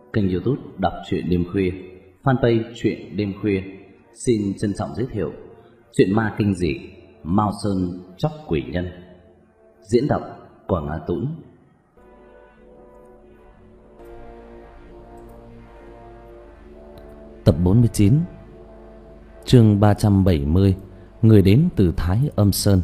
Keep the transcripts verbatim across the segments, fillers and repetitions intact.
Kênh YouTube Đọc truyện đêm khuya, fanpage truyện đêm khuya xin trân trọng giới thiệu truyện ma kinh dị Mao Sơn Chóc Quỷ Nhân. Diễn đọc Quảng Á Tũng. Tập bốn mươi chín, chương ba trăm bảy mươi, người đến từ Thái Âm Sơn.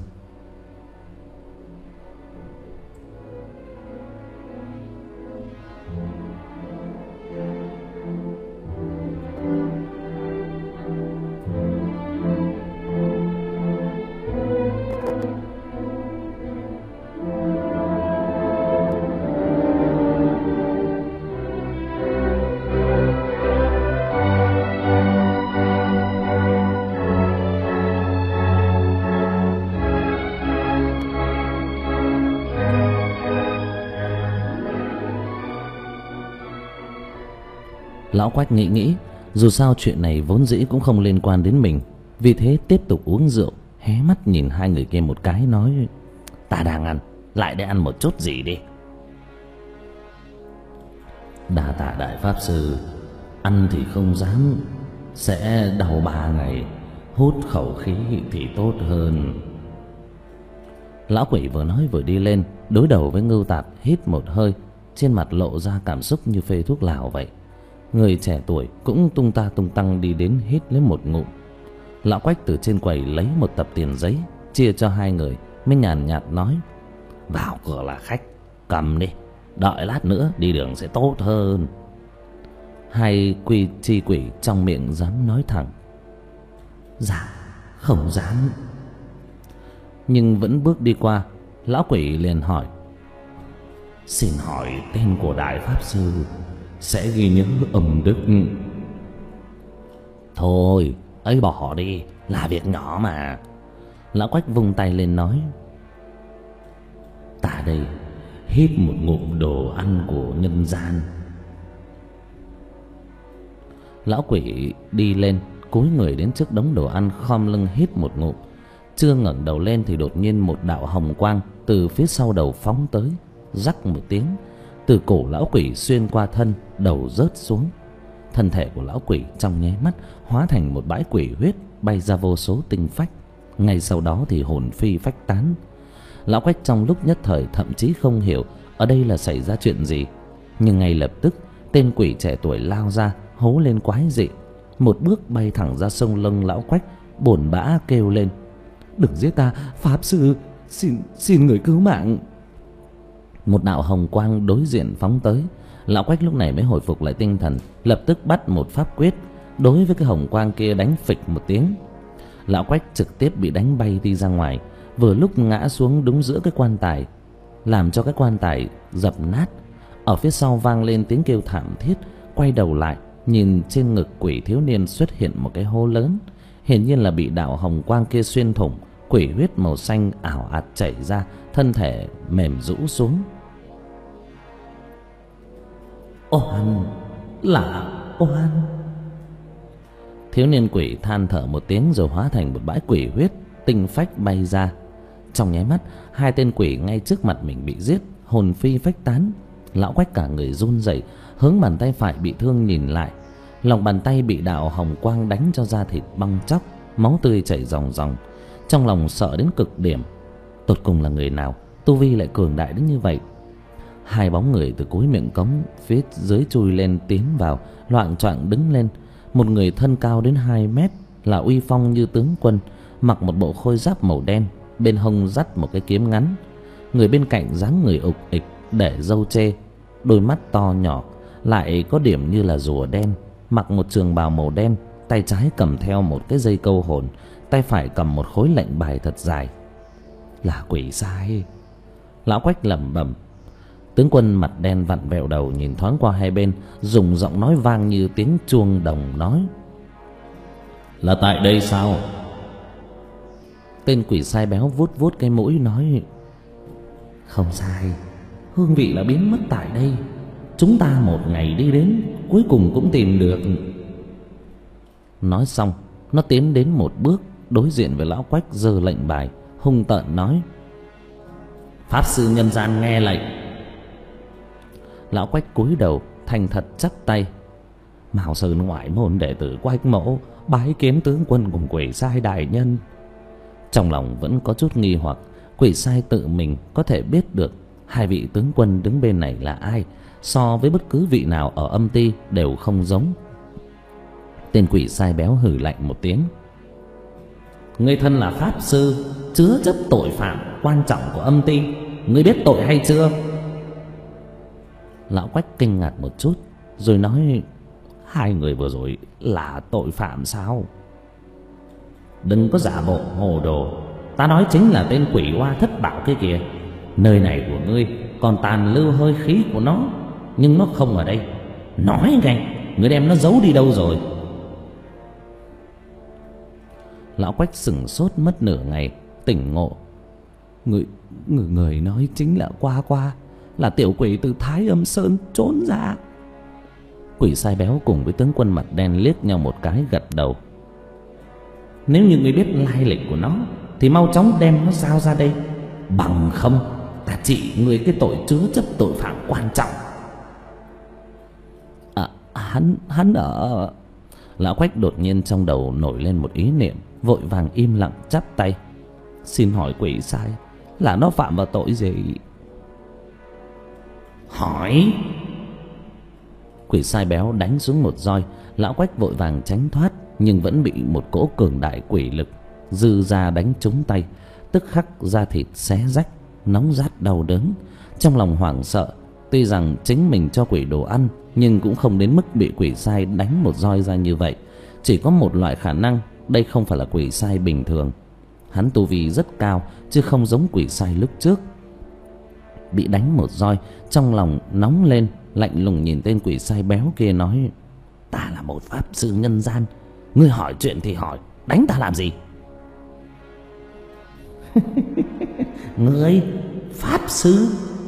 Lão Quách nghĩ nghĩ, dù sao chuyện này vốn dĩ cũng không liên quan đến mình, vì thế tiếp tục uống rượu, hé mắt nhìn hai người kia một cái, nói: "Ta đang ăn, lại để ăn một chút gì đi." "Đa tạ đại pháp sư, ăn thì không dám, sẽ đau ba ngày, hút khẩu khí thì tốt hơn." Lão Quỷ vừa nói vừa đi lên, đối đầu với Ngưu Tạp, hít một hơi, trên mặt lộ ra cảm xúc như phê thuốc lào vậy. Người trẻ tuổi cũng tung ta tung tăng đi đến, hít lấy một ngụm. Lão Quách từ trên quầy lấy một tập tiền giấy chia cho hai người, mới nhàn nhạt nói: "Vào cửa là khách, cầm đi, đợi lát nữa đi đường sẽ tốt hơn." Hai quy chi quỷ trong miệng dám nói thẳng: "Dạ, không dám." Nhưng vẫn bước đi qua. Lão Quỷ liền hỏi: "Xin hỏi tên của đại pháp sư, sẽ ghi nhớ âm đức." "Thôi, ấy bỏ đi, là việc nhỏ mà." Lão Quách vung tay lên nói: "Ta đây hít một ngụm đồ ăn của nhân gian." Lão Quỷ đi lên, cúi người đến trước đống đồ ăn, khom lưng hít một ngụm. Chưa ngẩng đầu lên thì đột nhiên một đạo hồng quang từ phía sau đầu phóng tới, rắc một tiếng, từ cổ lão Quỷ xuyên qua thân, đầu rớt xuống. Thân thể của lão Quỷ trong nháy mắt hóa thành một bãi quỷ huyết, bay ra vô số tinh phách. Ngay sau đó thì hồn phi phách tán. Lão Quách trong lúc nhất thời thậm chí không hiểu ở đây là xảy ra chuyện gì, nhưng ngay lập tức tên quỷ trẻ tuổi lao ra, hú lên quái dị, một bước bay thẳng ra sông lưng lão Quách, bồn bã kêu lên: "Đừng giết ta, pháp sư, xin xin người cứu mạng." Một đạo hồng quang đối diện phóng tới. Lão Quách lúc này mới hồi phục lại tinh thần, lập tức bắt một pháp quyết đối với cái hồng quang kia, đánh phịch một tiếng. Lão Quách trực tiếp bị đánh bay đi ra ngoài, vừa lúc ngã xuống đúng giữa cái quan tài, làm cho cái quan tài dập nát. Ở phía sau vang lên tiếng kêu thảm thiết. Quay đầu lại nhìn trên ngực quỷ thiếu niên xuất hiện một cái hố lớn, hiển nhiên là bị đạo hồng quang kia xuyên thủng. Quỷ huyết màu xanh ảo ạt chảy ra, thân thể mềm rũ xuống. "Oan, là oan!" Thiếu niên quỷ than thở một tiếng rồi hóa thành một bãi quỷ huyết, tinh phách bay ra. Trong nháy mắt, hai tên quỷ ngay trước mặt mình bị giết, hồn phi phách tán. Lão Quách cả người run rẩy, hướng bàn tay phải bị thương nhìn lại. Lòng bàn tay bị đạo hồng quang đánh cho da thịt bong tróc, máu tươi chảy ròng ròng. Trong lòng sợ đến cực điểm, tột cùng là người nào tu vi lại cường đại đến như vậy. Hai bóng người từ cuối miệng cống phía dưới chui lên, tiến vào, loạng choạng đứng lên. Một người thân cao đến hai mét, là uy phong như tướng quân, mặc một bộ khôi giáp màu đen, bên hông dắt một cái kiếm ngắn. Người bên cạnh dáng người ục ịch, để râu chê, đôi mắt to nhỏ, lại có điểm như là rùa đen, mặc một trường bào màu đen, tay trái cầm theo một cái dây câu hồn, tay phải cầm một khối lệnh bài thật dài. Là quỷ sai. Lão Quách lẩm bẩm. Tướng quân mặt đen vặn vẹo đầu nhìn thoáng qua hai bên, dùng giọng nói vang như tiếng chuông đồng nói: "Là tại đây sao?" Tên quỷ sai béo vuốt vuốt cái mũi nói: "Không sai, hương vị là biến mất tại đây. Chúng ta một ngày đi đến, cuối cùng cũng tìm được." Nói xong, nó tiến đến một bước, đối diện với lão Quách, giơ lệnh bài, hung tợn nói: "Pháp sư nhân gian nghe lệnh." Lão Quách cúi đầu, thay thành thật chắp tay: Mạo Sơn ngoại môn đệ tử Quách Mỗ bái kiến tướng quân cùng quỷ sai đại nhân. Trong lòng vẫn có chút nghi hoặc, quỷ sai tự mình có thể biết được hai vị tướng quân đứng bên này là ai, so với bất cứ vị nào ở âm ty đều không giống. Tên quỷ sai béo hừ lạnh một tiếng: Ngươi thân là pháp sư, chứa chấp tội phạm quan trọng của âm ty, ngươi biết tội hay chưa? Lão Quách kinh ngạc một chút rồi nói: Hai người vừa rồi là tội phạm sao? Đừng có giả bộ hồ đồ, ta nói chính là tên quỷ oa thất bảo kia kìa. Nơi này của ngươi còn tàn lưu hơi khí của nó, nhưng nó không ở đây. Nói ngay, ngươi đem nó giấu đi đâu rồi? Lão Quách sửng sốt mất nửa ngày, tỉnh ngộ: Người, người, người nói chính là Qua Qua, là tiểu quỷ từ Thái Âm Sơn trốn ra. Quỷ sai béo cùng với tướng quân mặt đen liếc nhau một cái, gật đầu: Nếu như ngươi biết lai lịch của nó thì mau chóng đem nó giao ra đây, bằng không ta trị ngươi cái tội chứa chấp tội phạm quan trọng. À, hắn hắn ở... Lão Quách đột nhiên trong đầu nổi lên một ý niệm, vội vàng im lặng chắp tay: Xin hỏi quỷ sai, là nó phạm vào tội gì? Hỏi! Quỷ sai béo đánh xuống một roi. Lão Quách vội vàng tránh thoát, nhưng vẫn bị một cỗ cường đại quỷ lực dư ra đánh trúng tay, tức khắc da thịt xé rách, nóng rát đau đớn. Trong lòng hoảng sợ, tuy rằng chính mình cho quỷ đồ ăn, nhưng cũng không đến mức bị quỷ sai đánh một roi ra như vậy. Chỉ có một loại khả năng, đây không phải là quỷ sai bình thường. Hắn tu vi rất cao, chứ không giống quỷ sai lúc trước. Bị đánh một roi, trong lòng nóng lên, lạnh lùng nhìn tên quỷ sai béo kia nói: Ta là một pháp sư nhân gian, ngươi hỏi chuyện thì hỏi, đánh ta làm gì? Ngươi pháp sư?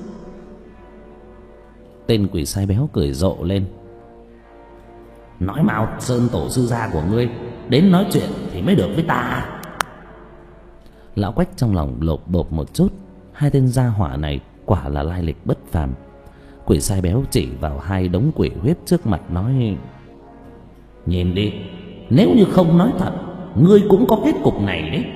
Tên quỷ sai béo cười rộ lên: Nói Mao Sơn tổ sư gia của ngươi đến nói chuyện thì mới được với ta. Lão Quách trong lòng lột bột một chút, hai tên gia hỏa này quả là lai lịch bất phàm. Quỷ sai béo chỉ vào hai đống quỷ huyết trước mặt nói: Nhìn đi, nếu như không nói thật, ngươi cũng có kết cục này đấy.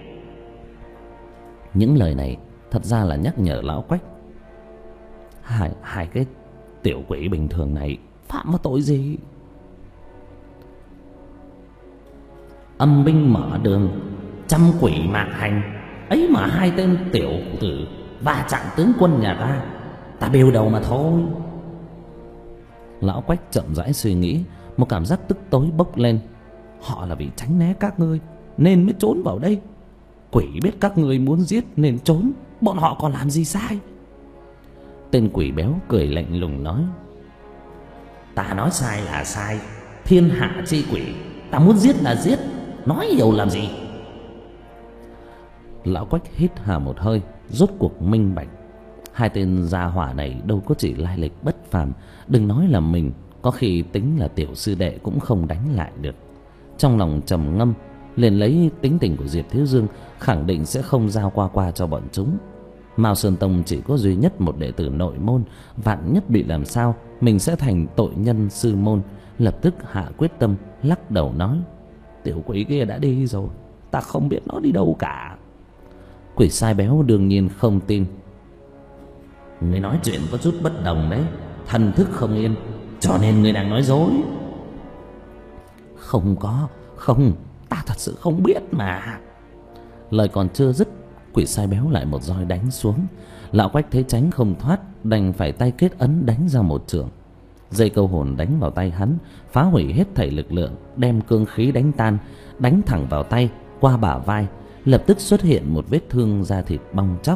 Những lời này thật ra là nhắc nhở Lão Quách: Hai, hai cái tiểu quỷ bình thường này phạm vào tội gì? Âm binh mở đường, trăm quỷ mạc hành, ấy mà hai tên tiểu tử va chạm tướng quân nhà ta, ta bêu đầu mà thôi. Lão Quách chậm rãi suy nghĩ, một cảm giác tức tối bốc lên. Họ là vì tránh né các ngươi nên mới trốn vào đây. Quỷ biết các ngươi muốn giết nên trốn, bọn họ còn làm gì sai? Tên quỷ béo cười lạnh lùng nói: Ta nói sai là sai, thiên hạ chi quỷ, ta muốn giết là giết, nói nhiều làm gì? Lão Quách hít hà một hơi, rốt cuộc minh bạch. Hai tên gia hỏa này đâu có chỉ lai lịch bất phàm, đừng nói là mình, có khi tính là tiểu sư đệ cũng không đánh lại được. Trong lòng trầm ngâm, liền lấy tính tình của Diệp Thiếu Dương, khẳng định sẽ không giao Qua Qua cho bọn chúng. Mao Sơn Tông chỉ có duy nhất một đệ tử nội môn, vạn nhất bị làm sao, mình sẽ thành tội nhân sư môn. Lập tức hạ quyết tâm, lắc đầu nói: Tiểu quỷ kia đã đi rồi, ta không biết nó đi đâu cả. Quỷ sai béo đương nhiên không tin: Ngươi nói chuyện có chút bất đồng đấy, thần thức không yên, cho nên ngươi đang nói dối. Không có, không, ta thật sự không biết mà. Lời còn chưa dứt, quỷ sai béo lại một roi đánh xuống. Lão Quách thấy tránh không thoát, đành phải tay kết ấn đánh ra một chưởng. Dây câu hồn đánh vào tay hắn, phá hủy hết thảy lực lượng, đem cương khí đánh tan, đánh thẳng vào tay, qua bả vai, lập tức xuất hiện một vết thương da thịt bong tróc.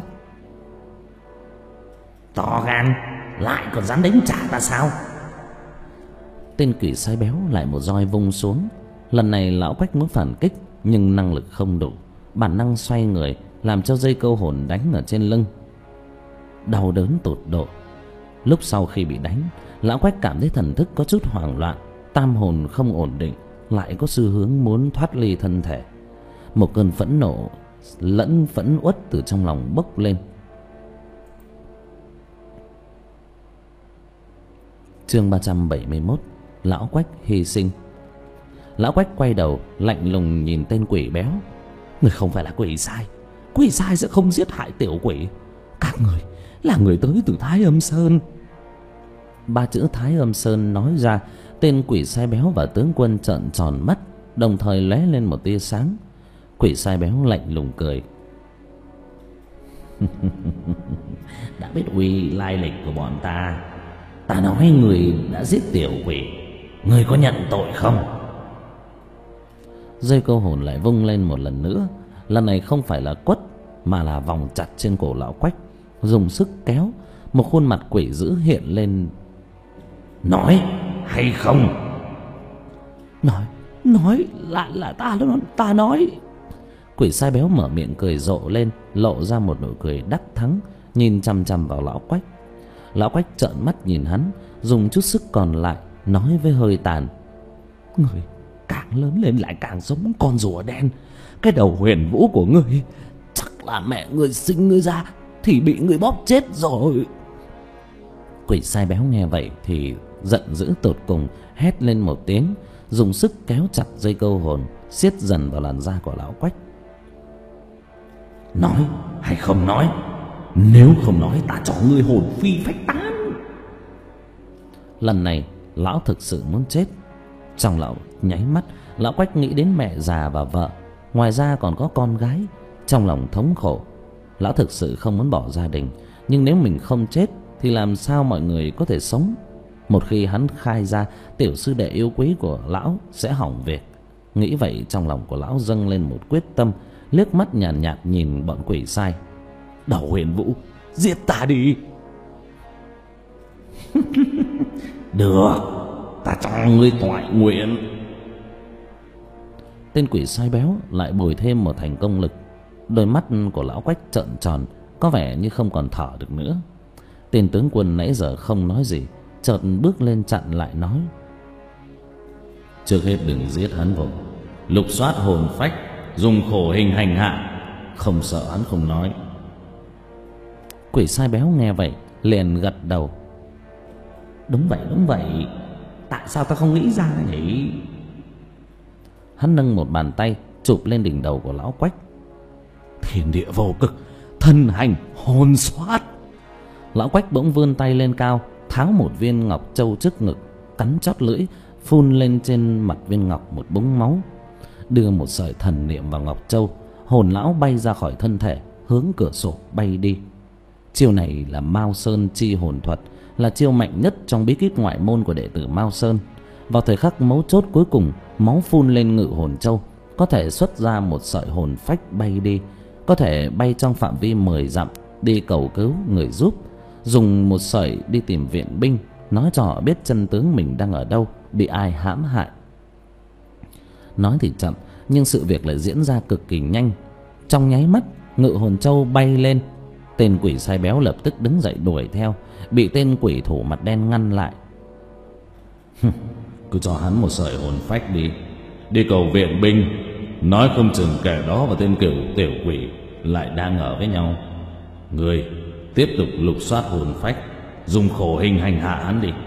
To gan, lại còn dám đánh trả ta sao? Tên quỷ sai béo lại một roi vung xuống. Lần này Lão Quách muốn phản kích, nhưng năng lực không đủ, bản năng xoay người làm cho dây câu hồn đánh ở trên lưng. Đau đớn tột độ. Lúc sau khi bị đánh, Lão Quách cảm thấy thần thức có chút hoảng loạn, tam hồn không ổn định, lại có xu hướng muốn thoát ly thân thể. Một cơn phẫn nộ lẫn phẫn uất từ trong lòng bốc lên. Chương ba trăm bảy mươi mốt. Lão Quách hy sinh. Lão Quách quay đầu lạnh lùng nhìn tên quỷ béo. Người không phải là quỷ sai. Quỷ sai sẽ không giết hại tiểu quỷ. Các người là người tới từ Thái Âm Sơn. Ba chữ Thái Âm Sơn nói ra, tên quỷ sai béo và tướng quân trợn tròn mắt, đồng thời lóe lên một tia sáng. Quỷ sai béo lạnh lùng cười. Đã biết uy lai lịch của bọn ta, ta nói người đã giết tiểu quỷ, người có nhận tội không? Dây câu hồn lại vung lên một lần nữa. Lần này không phải là quất, mà là vòng chặt trên cổ lão Quách, dùng sức kéo. Một khuôn mặt quỷ dữ hiện lên. Nói hay không? Nói, nói là là ta ta nói. Quỷ sai béo mở miệng cười rộ lên, lộ ra một nụ cười đắc thắng, nhìn chằm chằm vào lão Quách. Lão Quách trợn mắt nhìn hắn, dùng chút sức còn lại nói với hơi tàn. Người càng lớn lên lại càng giống con rùa đen. Cái đầu huyền vũ của ngươi chắc là mẹ ngươi sinh ngươi ra thì bị ngươi bóp chết rồi. Quỷ sai béo nghe vậy thì giận dữ tột cùng, hét lên một tiếng, dùng sức kéo chặt dây câu hồn, siết dần vào làn da của lão Quách. Nói hay không nói? Nếu không nói ta cho ngươi hồn phi phách tán. Lần này lão thực sự muốn chết. Trong lão nháy mắt, lão Quách nghĩ đến mẹ già và vợ, ngoài ra còn có con gái. Trong lòng thống khổ, lão thực sự không muốn bỏ gia đình, nhưng nếu mình không chết thì làm sao mọi người có thể sống? Một khi hắn khai ra, tiểu sư đệ yêu quý của lão sẽ hỏng việc. Nghĩ vậy, trong lòng của lão dâng lên một quyết tâm, liếc mắt nhàn nhạt, nhạt nhìn bọn quỷ sai. Đầu huyền vũ, giết ta đi. Được, ta cho ngươi toại nguyện. Tên quỷ sai béo lại bồi thêm một thành công lực. Đôi mắt của lão Quách trợn tròn, có vẻ như không còn thở được nữa. Tên tướng quân nãy giờ không nói gì, chợt bước lên chặn lại nói. Trước hết đừng giết hắn vội, lục soát hồn phách, dùng khổ hình hành hạ, không sợ hắn không nói. Quỷ sai béo nghe vậy liền gật đầu. Đúng vậy, đúng vậy. Tại sao ta không nghĩ ra nhỉ? Hắn nâng một bàn tay chụp lên đỉnh đầu của lão Quách. Thiên địa vô cực, thân hành hồn soát. Lão Quách bỗng vươn tay lên cao, tháo một viên ngọc châu trước ngực, cắn chót lưỡi, phun lên trên mặt viên ngọc một búng máu, đưa một sợi thần niệm vào ngọc châu. Hồn lão bay ra khỏi thân thể, hướng cửa sổ bay đi. Chiêu này là Mao Sơn chi hồn thuật, là chiêu mạnh nhất trong bí kíp ngoại môn của đệ tử Mao Sơn. Vào thời khắc mấu chốt cuối cùng, máu phun lên ngự hồn châu, có thể xuất ra một sợi hồn phách bay đi, có thể bay trong phạm vi mười dặm đi cầu cứu người giúp, dùng một sợi đi tìm viện binh, nói cho họ biết chân tướng mình đang ở đâu, bị ai hãm hại. Nói thì chậm, nhưng sự việc lại diễn ra cực kỳ nhanh. Trong nháy mắt, ngự hồn châu bay lên. Tên quỷ sai béo lập tức đứng dậy đuổi theo, bị tên quỷ thủ mặt đen ngăn lại. Cứ cho hắn một sợi hồn phách đi, đi cầu viện binh, nói không chừng kẻ đó và tên cửu tiểu quỷ lại đang ở với nhau. Người tiếp tục lục soát hồn phách, dùng khổ hình hành hạ hắn đi.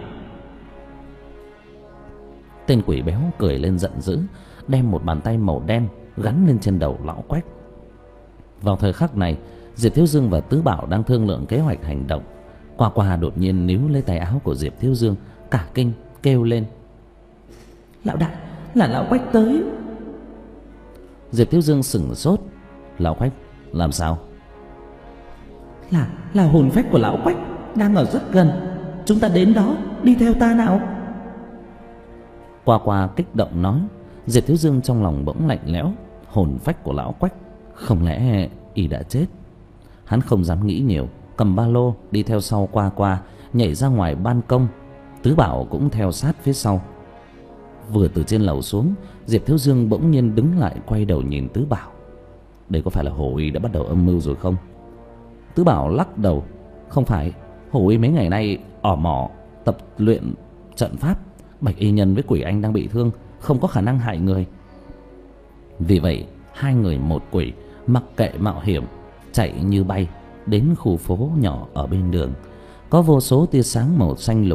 Tên quỷ béo cười lên giận dữ, đem một bàn tay màu đen gắn lên trên đầu lão Quách. Vào thời khắc này, Diệp Thiếu Dương và Tứ Bảo đang thương lượng kế hoạch hành động. Qua Qua đột nhiên níu lấy tay áo của Diệp Thiếu Dương, cả kinh kêu lên. Lão đại, là lão Quách tới. Diệp Thiếu Dương sửng sốt. Lão Quách làm sao? Là là hồn phách của lão Quách đang ở rất gần, chúng ta đến đó, đi theo ta nào. Qua Qua kích động nói. Diệp Thiếu Dương trong lòng bỗng lạnh lẽo. Hồn phách của lão Quách, không lẽ y đã chết? Hắn không dám nghĩ nhiều, cầm ba lô đi theo sau Qua Qua, nhảy ra ngoài ban công. Tứ Bảo cũng theo sát phía sau. Vừa từ trên lầu xuống, Diệp Thiếu Dương bỗng nhiên đứng lại, quay đầu nhìn Tứ Bảo. Đây có phải là Hồ Y đã bắt đầu âm mưu rồi không? Tứ Bảo lắc đầu. Không phải, Hồ Y mấy ngày nay ỏ mỏ tập luyện trận pháp. Bạch y nhân với quỷ anh đang bị thương, không có khả năng hại người. Vì vậy hai người một quỷ mặc kệ mạo hiểm, chạy như bay đến khu phố nhỏ ở bên đường. Có vô số tia sáng màu xanh lục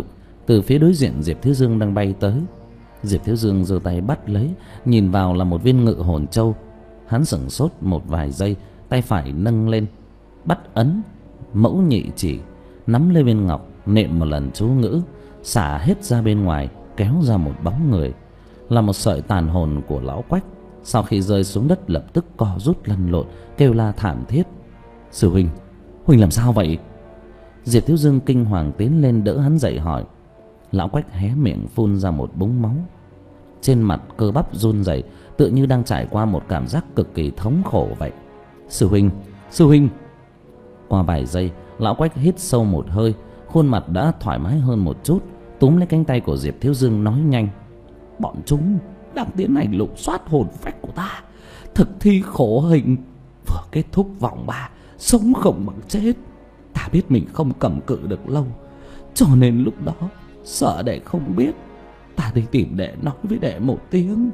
Từ phía đối diện Diệp Thiếu Dương đang bay tới. Diệp Thiếu Dương giơ tay bắt lấy, nhìn vào là một viên ngự hồn châu. Hắn sửng sốt một vài giây, tay phải nâng lên, bắt ấn mẫu nhị chỉ, nắm lên viên ngọc, niệm một lần chú ngữ, xả hết ra bên ngoài, kéo ra một bóng người, là một sợi tàn hồn của lão Quách. Sau khi rơi xuống đất lập tức co rút lăn lộn, kêu la thảm thiết. Sư huynh, huynh làm sao vậy? Diệp Thiếu Dương kinh hoàng tiến lên đỡ hắn dậy hỏi. Lão Quách hé miệng phun ra một búng máu, trên mặt cơ bắp run rẩy, tựa như đang trải qua một cảm giác cực kỳ thống khổ vậy. Sư huynh, sư huynh. Qua vài giây, lão Quách hít sâu một hơi, khuôn mặt đã thoải mái hơn một chút, túm lấy cánh tay của Diệp Thiếu Dương nói nhanh. Bọn chúng đang tiến hành lục soát hồn phách của ta, thực thi khổ hình, vừa kết thúc vòng ba, sống không bằng chết. Ta biết mình không cầm cự được lâu, cho nên lúc đó sợ đệ không biết, ta đi tìm đệ nói với đệ một tiếng.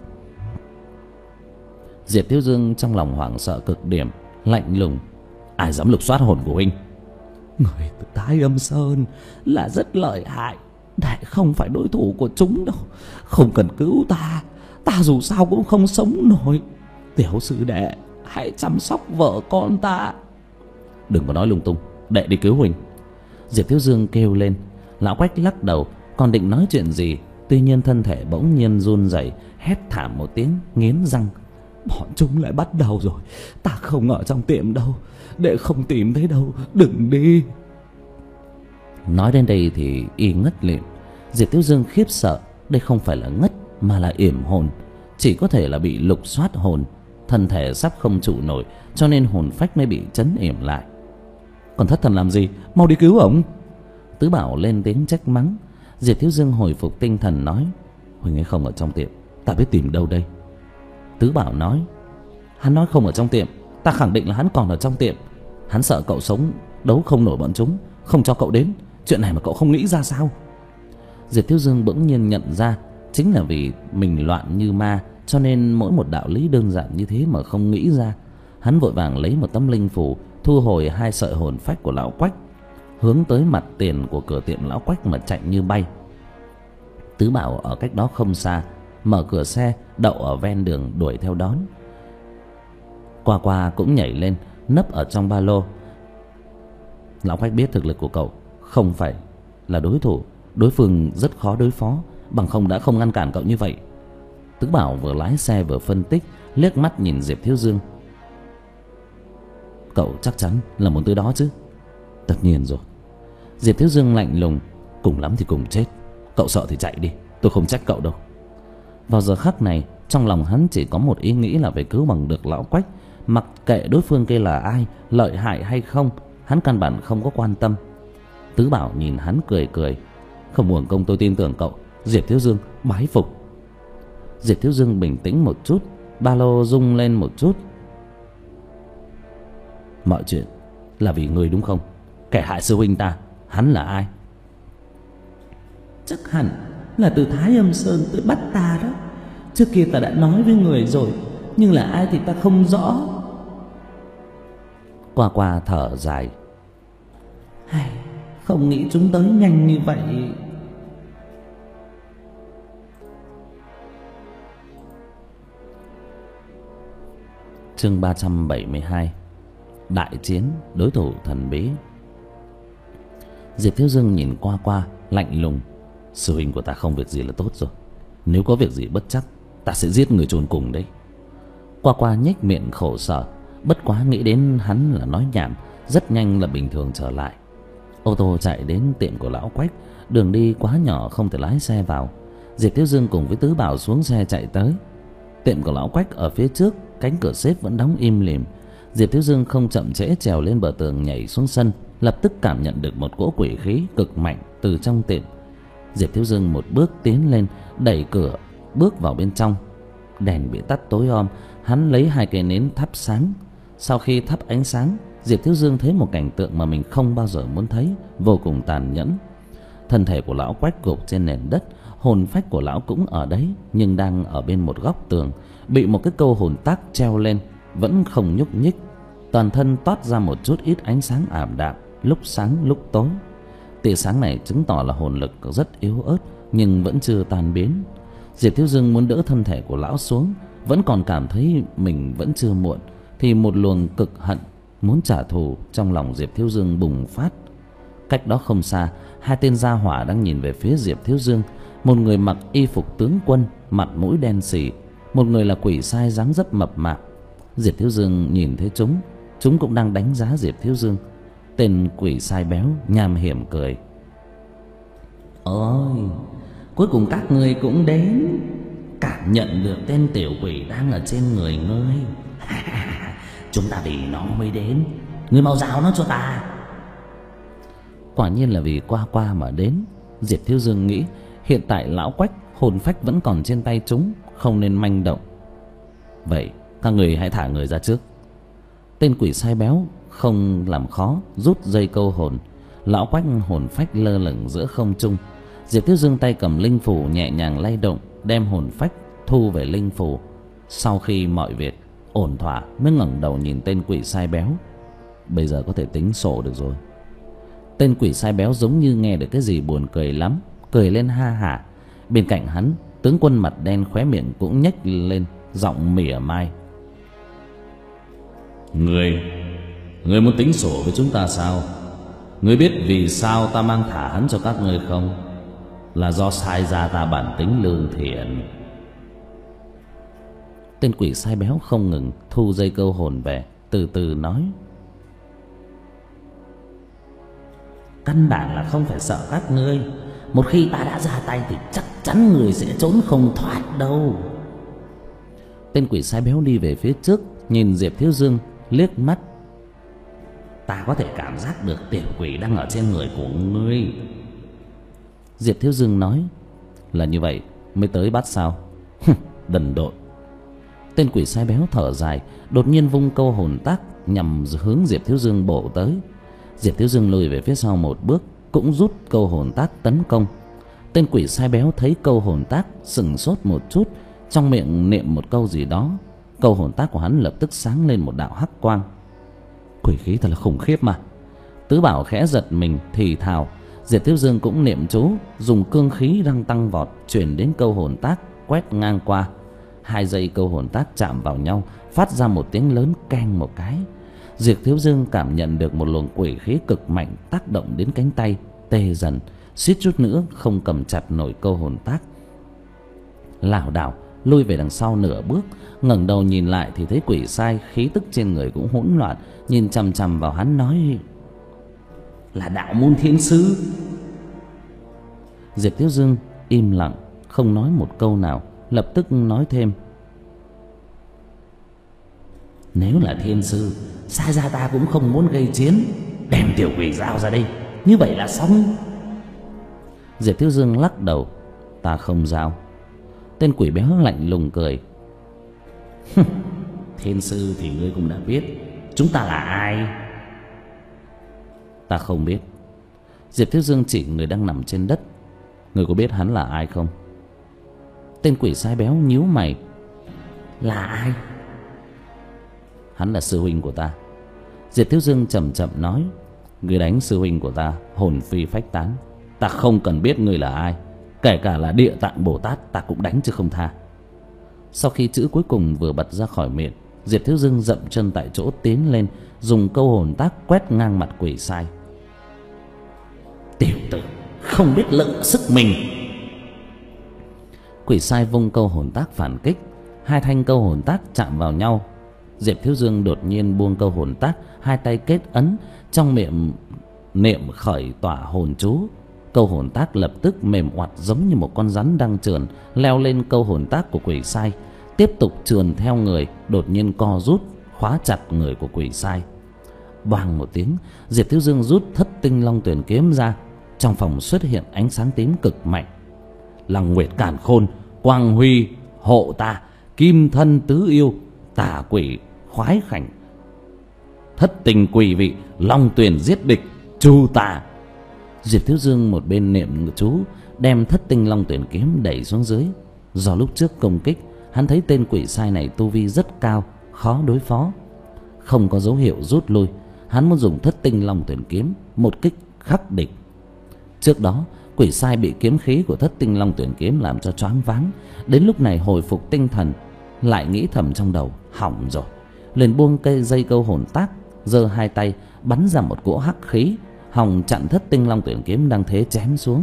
Diệp Thiếu Dương trong lòng hoảng sợ cực điểm, lạnh lùng. Ai dám lục soát hồn của huynh? Người từ Thái Âm Sơn là rất lợi hại, đệ không phải đối thủ của chúng đâu. Không cần cứu ta, ta dù sao cũng không sống nổi. Tiểu sư đệ, hãy chăm sóc vợ con ta. Đừng có nói lung tung, đệ đi cứu huynh. Diệp Thiếu Dương kêu lên. Lão Quách lắc đầu, còn định nói chuyện gì, tuy nhiên thân thể bỗng nhiên run rẩy, hét thảm một tiếng, nghiến răng. Bọn chúng lại bắt đầu rồi, ta không ở trong tiệm đâu, đệ không tìm thấy đâu, đừng đi. Nói đến đây thì y ngất lịm. Diệp Thiếu Dương khiếp sợ, đây không phải là ngất mà là yểm hồn, chỉ có thể là bị lục soát hồn, thân thể sắp không trụ nổi, cho nên hồn phách mới bị trấn yểm lại. Còn thất thần làm gì, mau đi cứu ổng. Tứ Bảo lên tiếng trách mắng. Diệp Thiếu Dương hồi phục tinh thần nói. Huynh ấy không ở trong tiệm, ta biết tìm đâu đây. Tứ Bảo nói. Hắn nói không ở trong tiệm, ta khẳng định là hắn còn ở trong tiệm. Hắn sợ cậu sống đấu không nổi bọn chúng, không cho cậu đến. Chuyện này mà cậu không nghĩ ra sao? Diệp Thiếu Dương bỗng nhiên nhận ra, chính là vì mình loạn như ma, cho nên mỗi một đạo lý đơn giản như thế mà không nghĩ ra. Hắn vội vàng lấy một tấm linh phù, thu hồi hai sợi hồn phách của lão Quách, hướng tới mặt tiền của cửa tiệm lão Quách mà chạy như bay. Tứ Bảo ở cách đó không xa, mở cửa xe đậu ở ven đường đuổi theo đón. Qua Qua cũng nhảy lên, nấp ở trong ba lô. Lão Quách biết thực lực của cậu không phải là đối thủ, đối phương rất khó đối phó, bằng không đã không ngăn cản cậu như vậy. Tứ Bảo vừa lái xe vừa phân tích, liếc mắt nhìn Diệp Thiếu Dương. Cậu chắc chắn là muốn tới đó chứ? Tất nhiên rồi. Diệp Thiếu Dương lạnh lùng. Cùng lắm thì cùng chết, cậu sợ thì chạy đi, tôi không trách cậu đâu. Vào giờ khắc này, trong lòng hắn chỉ có một ý nghĩ là phải cứu bằng được lão Quách. Mặc kệ đối phương kia là ai, lợi hại hay không, hắn căn bản không có quan tâm. Tứ Bảo nhìn hắn cười cười. Không uổng công tôi tin tưởng cậu, Diệp Thiếu Dương, bái phục. Diệp Thiếu Dương bình tĩnh một chút, ba lô rung lên một chút. Mọi chuyện là vì ngươi đúng không? Kẻ hại sư huynh ta, hắn là ai? Chắc hẳn là từ Thái Âm Sơn tới bắt ta đó. Trước kia ta đã nói với người rồi, nhưng là ai thì ta không rõ. Qua Qua thở dài. Hay, không nghĩ chúng tới nhanh như vậy. Chương ba trăm bảy mươi hai. Đại chiến đối thủ thần bí. Diệp Thiếu Dương nhìn Qua Qua lạnh lùng. Sư huynh của ta không việc gì là tốt rồi, nếu có việc gì bất chắc, ta sẽ giết người chôn cùng đấy. Qua Qua nhếch miệng khổ sở, bất quá nghĩ đến hắn là nói nhảm, rất nhanh là bình thường trở lại. Ô tô chạy đến tiệm của lão Quách, đường đi quá nhỏ không thể lái xe vào. Diệp Thiếu Dương cùng với Tứ Bảo xuống xe chạy tới. Tiệm của lão Quách ở phía trước, cánh cửa xếp vẫn đóng im lìm. Diệp Thiếu Dương không chậm trễ trèo lên bờ tường nhảy xuống sân, lập tức cảm nhận được một cỗ quỷ khí cực mạnh từ trong tiệm. Diệp Thiếu Dương một bước tiến lên, đẩy cửa, bước vào bên trong. Đèn bị tắt tối om, hắn lấy hai cây nến thắp sáng. Sau khi thắp ánh sáng, Diệp Thiếu Dương thấy một cảnh tượng mà mình không bao giờ muốn thấy, vô cùng tàn nhẫn. Thân thể của lão Quách gục trên nền đất, hồn phách của lão cũng ở đấy, nhưng đang ở bên một góc tường, bị một cái câu hồn tác treo lên, vẫn không nhúc nhích. Toàn thân toát ra một chút ít ánh sáng ảm đạm, lúc sáng lúc tối. Tia sáng này chứng tỏ là hồn lực rất yếu ớt nhưng vẫn chưa tan biến. Diệp Thiếu Dương muốn đỡ thân thể của lão xuống, vẫn còn cảm thấy mình vẫn chưa muộn, thì một luồng cực hận muốn trả thù trong lòng Diệp Thiếu Dương bùng phát. Cách đó không xa, hai tên gia hỏa đang nhìn về phía Diệp Thiếu Dương. Một người mặc y phục tướng quân, mặt mũi đen sì, một người là quỷ sai dáng dấp mập mạp. Diệp Thiếu Dương nhìn thấy chúng, chúng cũng đang đánh giá Diệp Thiếu Dương. Tên quỷ sai béo nham hiểm cười. Ôi, cuối cùng các ngươi cũng đến, cảm nhận được tên tiểu quỷ đang ở trên người ngươi. Chúng ta vì nó mới đến, ngươi mau giao nó cho ta. Quả nhiên là vì qua qua mà đến. Diệp Thiếu Dương nghĩ hiện tại lão Quách hồn phách vẫn còn trên tay chúng, không nên manh động. Vậy các người hãy thả người ra trước. Tên quỷ sai béo không làm khó, rút dây câu hồn. Lão Quách hồn phách lơ lửng giữa không trung. Diệp Thiếu Dương tay cầm linh phù nhẹ nhàng lay động, đem hồn phách thu về linh phù. Sau khi mọi việc ổn thỏa mới ngẩng đầu nhìn tên quỷ sai béo. Bây giờ có thể tính sổ được rồi. Tên quỷ sai béo giống như nghe được cái gì buồn cười lắm, cười lên ha hả. Bên cạnh hắn, tướng quân mặt đen khóe miệng cũng nhếch lên, giọng mỉa mai. Ngươi, ngươi muốn tính sổ với chúng ta sao? Ngươi biết vì sao ta mang thả hắn cho các ngươi không? Là do sai ra ta bản tính lương thiện. Tên quỷ sai béo không ngừng thu dây câu hồn về, từ từ nói. Căn bản là không phải sợ các ngươi, một khi ta đã ra tay thì chắc chắn người sẽ trốn không thoát đâu. Tên quỷ sai béo đi về phía trước, nhìn Diệp Thiếu Dương liếc mắt. Ta có thể cảm giác được tiểu quỷ đang ở trên người của ngươi. Diệp Thiếu Dương nói. Là như vậy mới tới bắt sao? Đần độn. Tên quỷ sai béo thở dài, đột nhiên vung câu hồn tác nhằm hướng Diệp Thiếu Dương bổ tới. Diệp Thiếu Dương lùi về phía sau một bước, cũng rút câu hồn tác tấn công. Tên quỷ sai béo thấy câu hồn tác sững sốt một chút, trong miệng niệm một câu gì đó. Câu hồn tác của hắn lập tức sáng lên một đạo hắc quang. Quỷ khí thật là khủng khiếp mà. Tứ Bảo khẽ giật mình thì thào. Diệp Thiếu Dương cũng niệm chú, dùng cương khí đang tăng vọt chuyển đến câu hồn tác, quét ngang qua. Hai dây câu hồn tác chạm vào nhau, phát ra một tiếng lớn keng một cái. Diệp Thiếu Dương cảm nhận được một luồng quỷ khí cực mạnh tác động đến cánh tay, tê dần, suýt chút nữa không cầm chặt nổi câu hồn tác. Lảo đảo lui về đằng sau nửa bước, ngẩng đầu nhìn lại thì thấy quỷ sai khí tức trên người cũng hỗn loạn, nhìn chằm chằm vào hắn nói: Là đạo môn thiên sư. Diệp Thiếu Dương im lặng, không nói một câu nào, lập tức nói thêm: Nếu là thiên sư, sai ra ta cũng không muốn gây chiến, đem tiểu quỷ giao ra đây, như vậy là xong. Diệp Thiếu Dương lắc đầu: Ta không giao. Tên quỷ béo lạnh lùng cười: Thiên sư thì ngươi cũng đã biết, chúng ta là ai? Ta không biết. Diệp Thiếu Dương chỉ người đang nằm trên đất: Ngươi có biết hắn là ai không? Tên quỷ sai béo nhíu mày: Là ai? Hắn là sư huynh của ta. Diệp Thiếu Dương chậm chậm nói: Ngươi đánh sư huynh của ta hồn phi phách tán, ta không cần biết ngươi là ai, kể cả là Địa Tạng Bồ Tát ta cũng đánh chứ không tha. Sau khi chữ cuối cùng vừa bật ra khỏi miệng, Diệp Thiếu Dương dậm chân tại chỗ tiến lên, dùng câu hồn tác quét ngang mặt quỷ sai. Tiểu tử không biết lượng sức mình. Quỷ sai vung câu hồn tác phản kích, hai thanh câu hồn tác chạm vào nhau. Diệp Thiếu Dương đột nhiên buông câu hồn tác, hai tay kết ấn, trong miệng niệm khởi tỏa hồn chú. Câu hồn tác lập tức mềm oặt giống như một con rắn đang trườn, leo lên câu hồn tác của quỷ sai, tiếp tục trườn theo người, đột nhiên co rút, khóa chặt người của quỷ sai. Bang một tiếng, Diệp Thiếu Dương rút Thất Tinh Long Tuyển kiếm ra, trong phòng xuất hiện ánh sáng tím cực mạnh. Lăng Nguyệt Càn Khôn, Quang Huy hộ ta, Kim Thân Tứ Yêu, Tà Quỷ Khoái Khảnh, Thất Tình Quỷ Vị, Long Tuyển giết địch, chu tà. Diệp Thiếu Dương một bên niệm chú, đem Thất Tinh Long Tuyển kiếm đẩy xuống dưới. Do lúc trước công kích, hắn thấy tên quỷ sai này tu vi rất cao, khó đối phó, không có dấu hiệu rút lui. Hắn muốn dùng Thất Tinh Long Tuyển kiếm một kích khắc địch. Trước đó quỷ sai bị kiếm khí của Thất Tinh Long Tuyển kiếm làm cho choáng váng, đến lúc này hồi phục tinh thần, lại nghĩ thầm trong đầu hỏng rồi, liền buông cây dây câu hồn tác, giơ hai tay bắn ra một cỗ hắc khí hòng chặn Thất Tinh Long Tuyển kiếm đang thế chém xuống.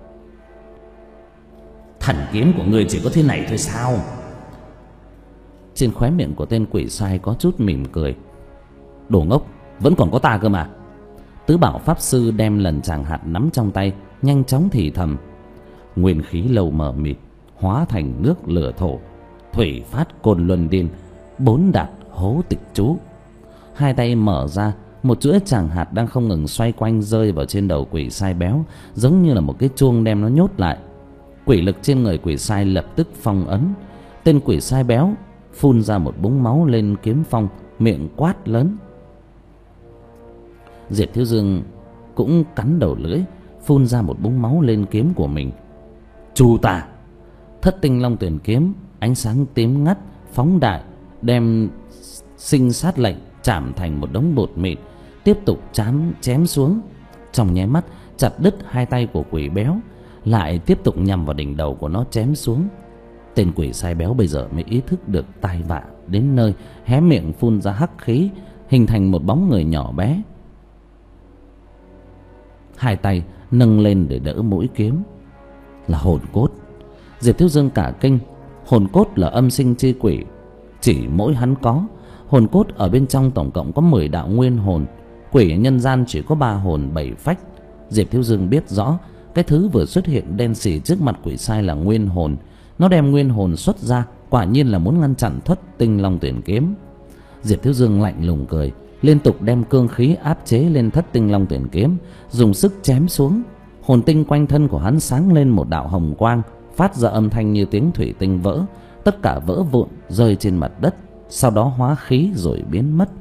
Thần kiếm của ngươi chỉ có thế này thôi sao? Trên khóe miệng của tên quỷ sai có chút mỉm cười. Đồ ngốc, vẫn còn có ta cơ mà. Tứ Bảo pháp sư đem lần tràng hạt nắm trong tay, nhanh chóng thì thầm. Nguyên khí lâu mờ mịt hóa thành nước lửa thổ, thủy phát cồn luân điên, bốn đạt hố tịch chú. Hai tay mở ra, một chuỗi tràng hạt đang không ngừng xoay quanh rơi vào trên đầu quỷ sai béo, giống như là một cái chuông đem nó nhốt lại. Quỷ lực trên người quỷ sai lập tức phong ấn. Tên quỷ sai béo phun ra một búng máu lên kiếm phong, miệng quát lớn. Diệp Thiếu Dương cũng cắn đầu lưỡi, phun ra một búng máu lên kiếm của mình. Chu ta! Thất Tinh Long Tuyển kiếm ánh sáng tím ngắt phóng đại, đem sinh sát lệnh chạm thành một đống bột mịn, tiếp tục chém chém xuống. Trong nháy mắt chặt đứt hai tay của quỷ béo, lại tiếp tục nhằm vào đỉnh đầu của nó chém xuống. Tên quỷ sai béo bây giờ mới ý thức được tai vạ đến nơi, hé miệng phun ra hắc khí, hình thành một bóng người nhỏ bé. Hai tay nâng lên để đỡ mũi kiếm. Là hồn cốt. Diệp Thiếu Dương cả kinh. Hồn cốt là âm sinh chi quỷ, chỉ mỗi hắn có. Hồn cốt ở bên trong tổng cộng có mười đạo nguyên hồn. Quỷ nhân gian chỉ có ba hồn bảy phách. Diệp Thiếu Dương biết rõ cái thứ vừa xuất hiện đen xì trước mặt quỷ sai là nguyên hồn. Nó đem nguyên hồn xuất ra, quả nhiên là muốn ngăn chặn Thất Tinh Long Tuyển kiếm. Diệp Thiếu Dương lạnh lùng cười, liên tục đem cương khí áp chế lên Thất Tinh Long Tuyển kiếm, dùng sức chém xuống. Hồn tinh quanh thân của hắn sáng lên một đạo hồng quang, phát ra âm thanh như tiếng thủy tinh vỡ, tất cả vỡ vụn rơi trên mặt đất, sau đó hóa khí rồi biến mất.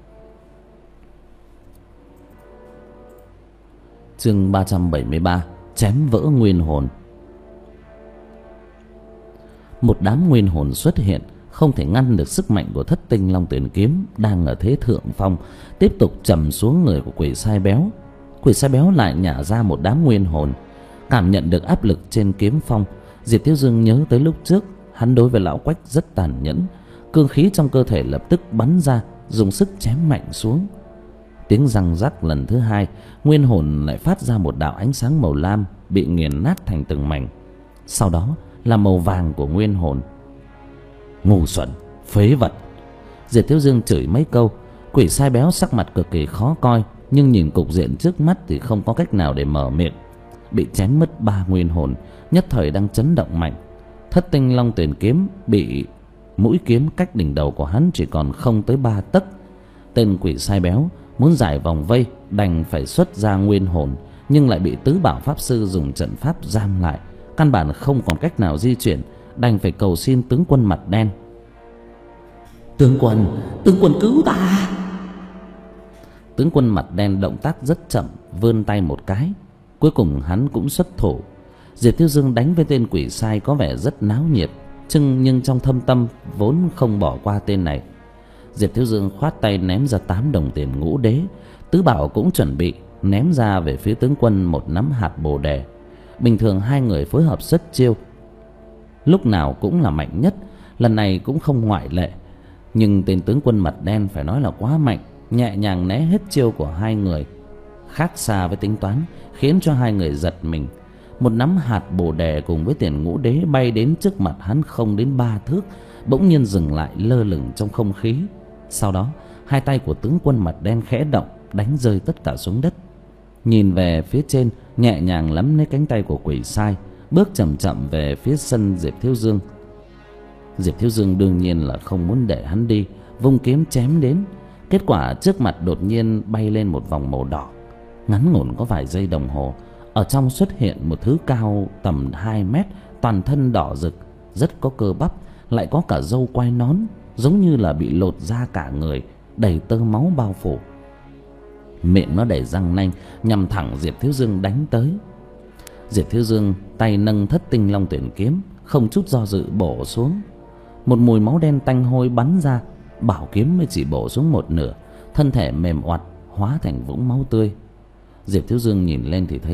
Chương ba trăm bảy mươi ba. Chém vỡ nguyên hồn. Một đám nguyên hồn xuất hiện, không thể ngăn được sức mạnh của Thất Tinh Long Tuyển kiếm đang ở thế thượng phong, tiếp tục trầm xuống người của quỷ sai béo. Quỷ sai béo lại nhả ra một đám nguyên hồn. Cảm nhận được áp lực trên kiếm phong, Diệp Thiếu Dương nhớ tới lúc trước hắn đối với lão Quách rất tàn nhẫn. Cương khí trong cơ thể lập tức bắn ra, dùng sức chém mạnh xuống. Tiếng răng rắc lần thứ hai, nguyên hồn lại phát ra một đạo ánh sáng màu lam, bị nghiền nát thành từng mảnh. Sau đó là màu vàng của nguyên hồn. Ngu xuẩn, phế vật! Diệp Thiếu Dương chửi mấy câu. Quỷ sai béo sắc mặt cực kỳ khó coi, nhưng nhìn cục diện trước mắt thì không có cách nào để mở miệng. Bị chém mất ba nguyên hồn, nhất thời đang chấn động mạnh. Thất Tinh Long Tuyển kiếm bị mũi kiếm cách đỉnh đầu của hắn chỉ còn không tới ba tấc. Tên quỷ sai béo muốn giải vòng vây, đành phải xuất ra nguyên hồn, nhưng lại bị Tứ Bảo pháp sư dùng trận pháp giam lại, căn bản không còn cách nào di chuyển, đành phải cầu xin tướng quân mặt đen. Tướng quân, tướng quân cứu ta! Tướng quân mặt đen động tác rất chậm, vươn tay một cái, cuối cùng hắn cũng xuất thủ. Diệp Thiếu Dương đánh với tên quỷ sai có vẻ rất náo nhiệt, chưng nhưng trong thâm tâm vốn không bỏ qua tên này. Diệp Thiếu Dương khoát tay ném ra tám đồng tiền ngũ đế. Tứ Bảo cũng chuẩn bị ném ra về phía tướng quân một nắm hạt bồ đề. Bình thường hai người phối hợp xuất chiêu, lúc nào cũng là mạnh nhất, lần này cũng không ngoại lệ. Nhưng tên tướng quân mặt đen phải nói là quá mạnh, nhẹ nhàng né hết chiêu của hai người, khác xa với tính toán, khiến cho hai người giật mình. Một nắm hạt bồ đề cùng với tiền ngũ đế bay đến trước mặt hắn không đến ba thước, bỗng nhiên dừng lại lơ lửng trong không khí. Sau đó hai tay của tướng quân mặt đen khẽ động, đánh rơi tất cả xuống đất. Nhìn về phía trên, nhẹ nhàng nắm lấy cánh tay của quỷ sai, bước chậm chậm về phía sân Diệp Thiếu Dương. Diệp Thiếu Dương đương nhiên là không muốn để hắn đi, vung kiếm chém đến. Kết quả trước mặt đột nhiên bay lên một vòng màu đỏ, ngắn ngủn có vài giây đồng hồ. Ở trong xuất hiện một thứ cao tầm hai mét, toàn thân đỏ rực, rất có cơ bắp, lại có cả râu quai nón, giống như là bị lột da cả người, đầy tơ máu bao phủ. Miệng nó đầy răng nanh, nhằm thẳng Diệp Thiếu Dương đánh tới. Diệp Thiếu Dương tay nâng Thất Tinh Long Tuyển kiếm, không chút do dự bổ xuống. Một mùi máu đen tanh hôi bắn ra, bảo kiếm mới chỉ bổ xuống một nửa, thân thể mềm oặt hóa thành vũng máu tươi. Diệp Thiếu Dương nhìn lên thì thấy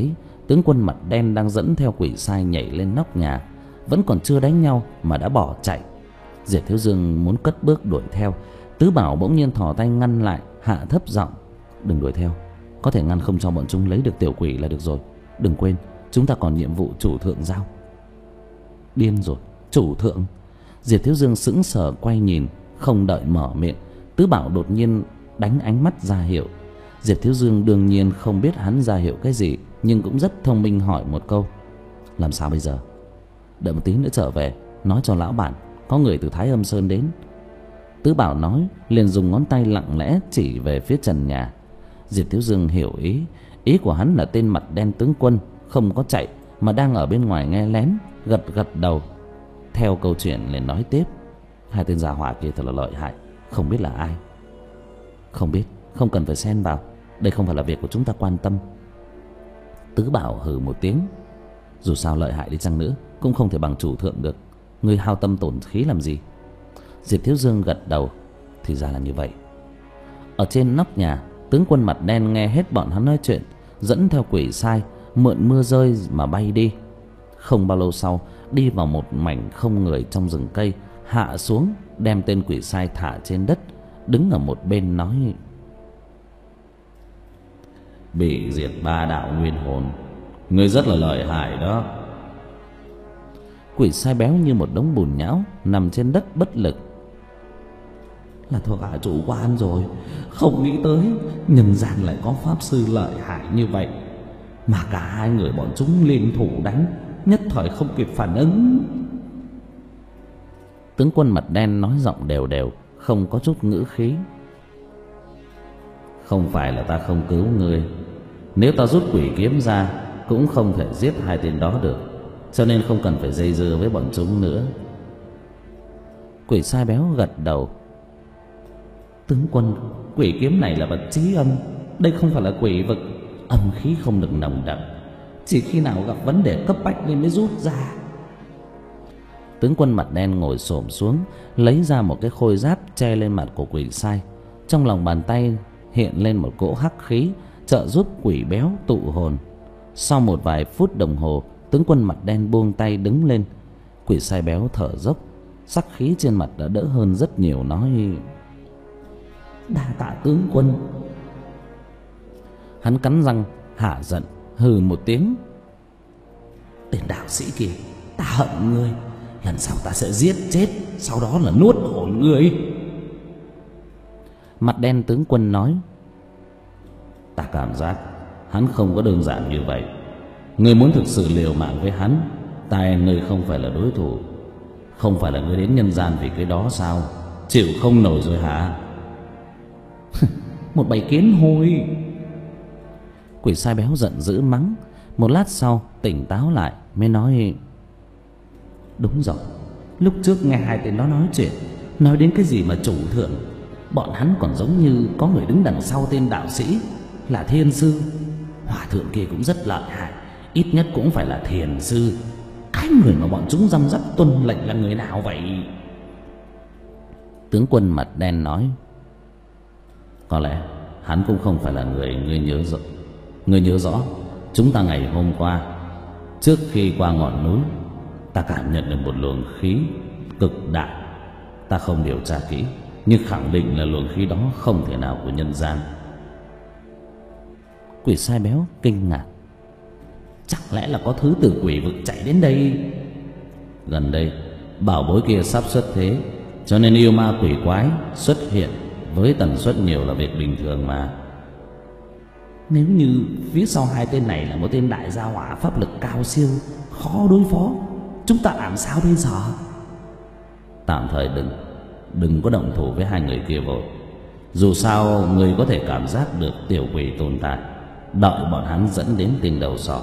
tướng quân mặt đen đang dẫn theo quỷ sai nhảy lên nóc nhà. Vẫn còn chưa đánh nhau mà đã bỏ chạy. Diệp Thiếu Dương muốn cất bước đuổi theo. Tứ Bảo bỗng nhiên thò tay ngăn lại, hạ thấp giọng: "Đừng đuổi theo, có thể ngăn không cho bọn chúng lấy được tiểu quỷ là được rồi. Đừng quên, chúng ta còn nhiệm vụ chủ thượng giao." Điên rồi, chủ thượng? Diệp Thiếu Dương sững sờ quay nhìn, không đợi mở miệng, Tứ Bảo đột nhiên đánh ánh mắt ra hiệu. Diệp Thiếu Dương đương nhiên không biết hắn ra hiệu cái gì, nhưng cũng rất thông minh hỏi một câu: "Làm sao bây giờ?" "Đợi một tí nữa trở về, nói cho lão bản có người từ Thái Âm Sơn đến." Tứ Bảo nói, liền dùng ngón tay lặng lẽ chỉ về phía trần nhà. Diệp Thiếu Dương hiểu ý, ý của hắn là tên mặt đen tướng quân không có chạy mà đang ở bên ngoài nghe lén, gật gật đầu. Theo câu chuyện liền nói tiếp: "Hai tên già hỏa kia thật là lợi hại, không biết là ai." "Không biết, không cần phải xen vào, đây không phải là việc của chúng ta quan tâm." Tứ Bảo hừ một tiếng: "Dù sao lợi hại đi chăng nữa cũng không thể bằng chủ thượng được, ngươi hao tâm tổn khí làm gì?" Diệp Thiếu Dương gật đầu: "Thì ra là như vậy." Ở trên nóc nhà, tướng quân mặt đen nghe hết bọn hắn nói chuyện, dẫn theo quỷ sai mượn mưa rơi mà bay đi. Không bao lâu sau, đi vào một mảnh không người trong rừng cây, hạ xuống đem tên quỷ sai thả trên đất, đứng ở một bên nói: "Bị diệt ba đạo nguyên hồn, ngươi rất là lợi hại đó." Quỷ sai béo như một đống bùn nhão nằm trên đất bất lực: "Là thuộc hạ chủ quan rồi, không nghĩ tới nhân gian lại có pháp sư lợi hại như vậy, mà cả hai người bọn chúng liên thủ đánh, nhất thời không kịp phản ứng." Tướng quân mặt đen nói giọng đều đều, không có chút ngữ khí: "Không phải là ta không cứu ngươi, nếu ta rút quỷ kiếm ra cũng không thể giết hai tên đó được, cho nên không cần phải dây dưa với bọn chúng nữa." Quỷ sai béo gật đầu: "Tướng quân, quỷ kiếm này là vật chí âm, đây không phải là quỷ vực, âm khí không được nồng đậm, chỉ khi nào gặp vấn đề cấp bách nên mới rút ra." Tướng quân mặt đen ngồi xổm xuống, lấy ra một cái khôi giáp che lên mặt của quỷ sai. Trong lòng bàn tay hiện lên một cỗ hắc khí, trợ giúp quỷ béo tụ hồn. Sau một vài phút đồng hồ, tướng quân mặt đen buông tay đứng lên. Quỷ sai béo thở dốc, sắc khí trên mặt đã đỡ hơn rất nhiều, nói: "Đa tạ tướng quân." Hắn cắn răng hả giận, hừ một tiếng: "Tên đạo sĩ kia, ta hận ngươi, lần sau ta sẽ giết chết, sau đó là nuốt hồn ngươi." Mặt đen tướng quân nói: "Ta cảm giác hắn không có đơn giản như vậy. Ngươi muốn thực sự liều mạng với hắn, ta ngươi không phải là đối thủ. Không phải là ngươi đến nhân gian vì cái đó sao? Chịu không nổi rồi hả?" "Một bầy kiến hôi." Quỷ sai béo giận dữ mắng. Một lát sau tỉnh táo lại mới nói: "Đúng rồi, lúc trước nghe hai tên đó nói chuyện, nói đến cái gì mà chủ thượng, bọn hắn còn giống như có người đứng đằng sau tên đạo sĩ là thiên sư. Hòa thượng kia cũng rất lợi hại, ít nhất cũng phải là thiền sư. Cái người mà bọn chúng răm rắp tuân lệnh là người nào vậy?" Tướng quân mặt đen nói: "Có lẽ hắn cũng không phải là người ngươi nhớ rõ. Ngươi nhớ rõ, chúng ta ngày hôm qua, trước khi qua ngọn núi, ta cảm nhận được một luồng khí cực đại. Ta không điều tra kỹ, nhưng khẳng định là luồng khí đó không thể nào của nhân gian." Quỷ sai béo kinh ngạc: "Chẳng lẽ là có thứ từ quỷ vực chạy đến đây?" "Gần đây bảo bối kia sắp xuất thế, cho nên yêu ma quỷ quái xuất hiện với tần suất nhiều là việc bình thường mà." "Nếu như phía sau hai tên này là một tên đại gia hỏa pháp lực cao siêu, khó đối phó, chúng ta làm sao bây giờ?" "Tạm thời đừng Đừng có động thủ với hai người kia vội. Dù sao người có thể cảm giác được tiểu quỷ tồn tại, đợi bọn hắn dẫn đến tên đầu sọ."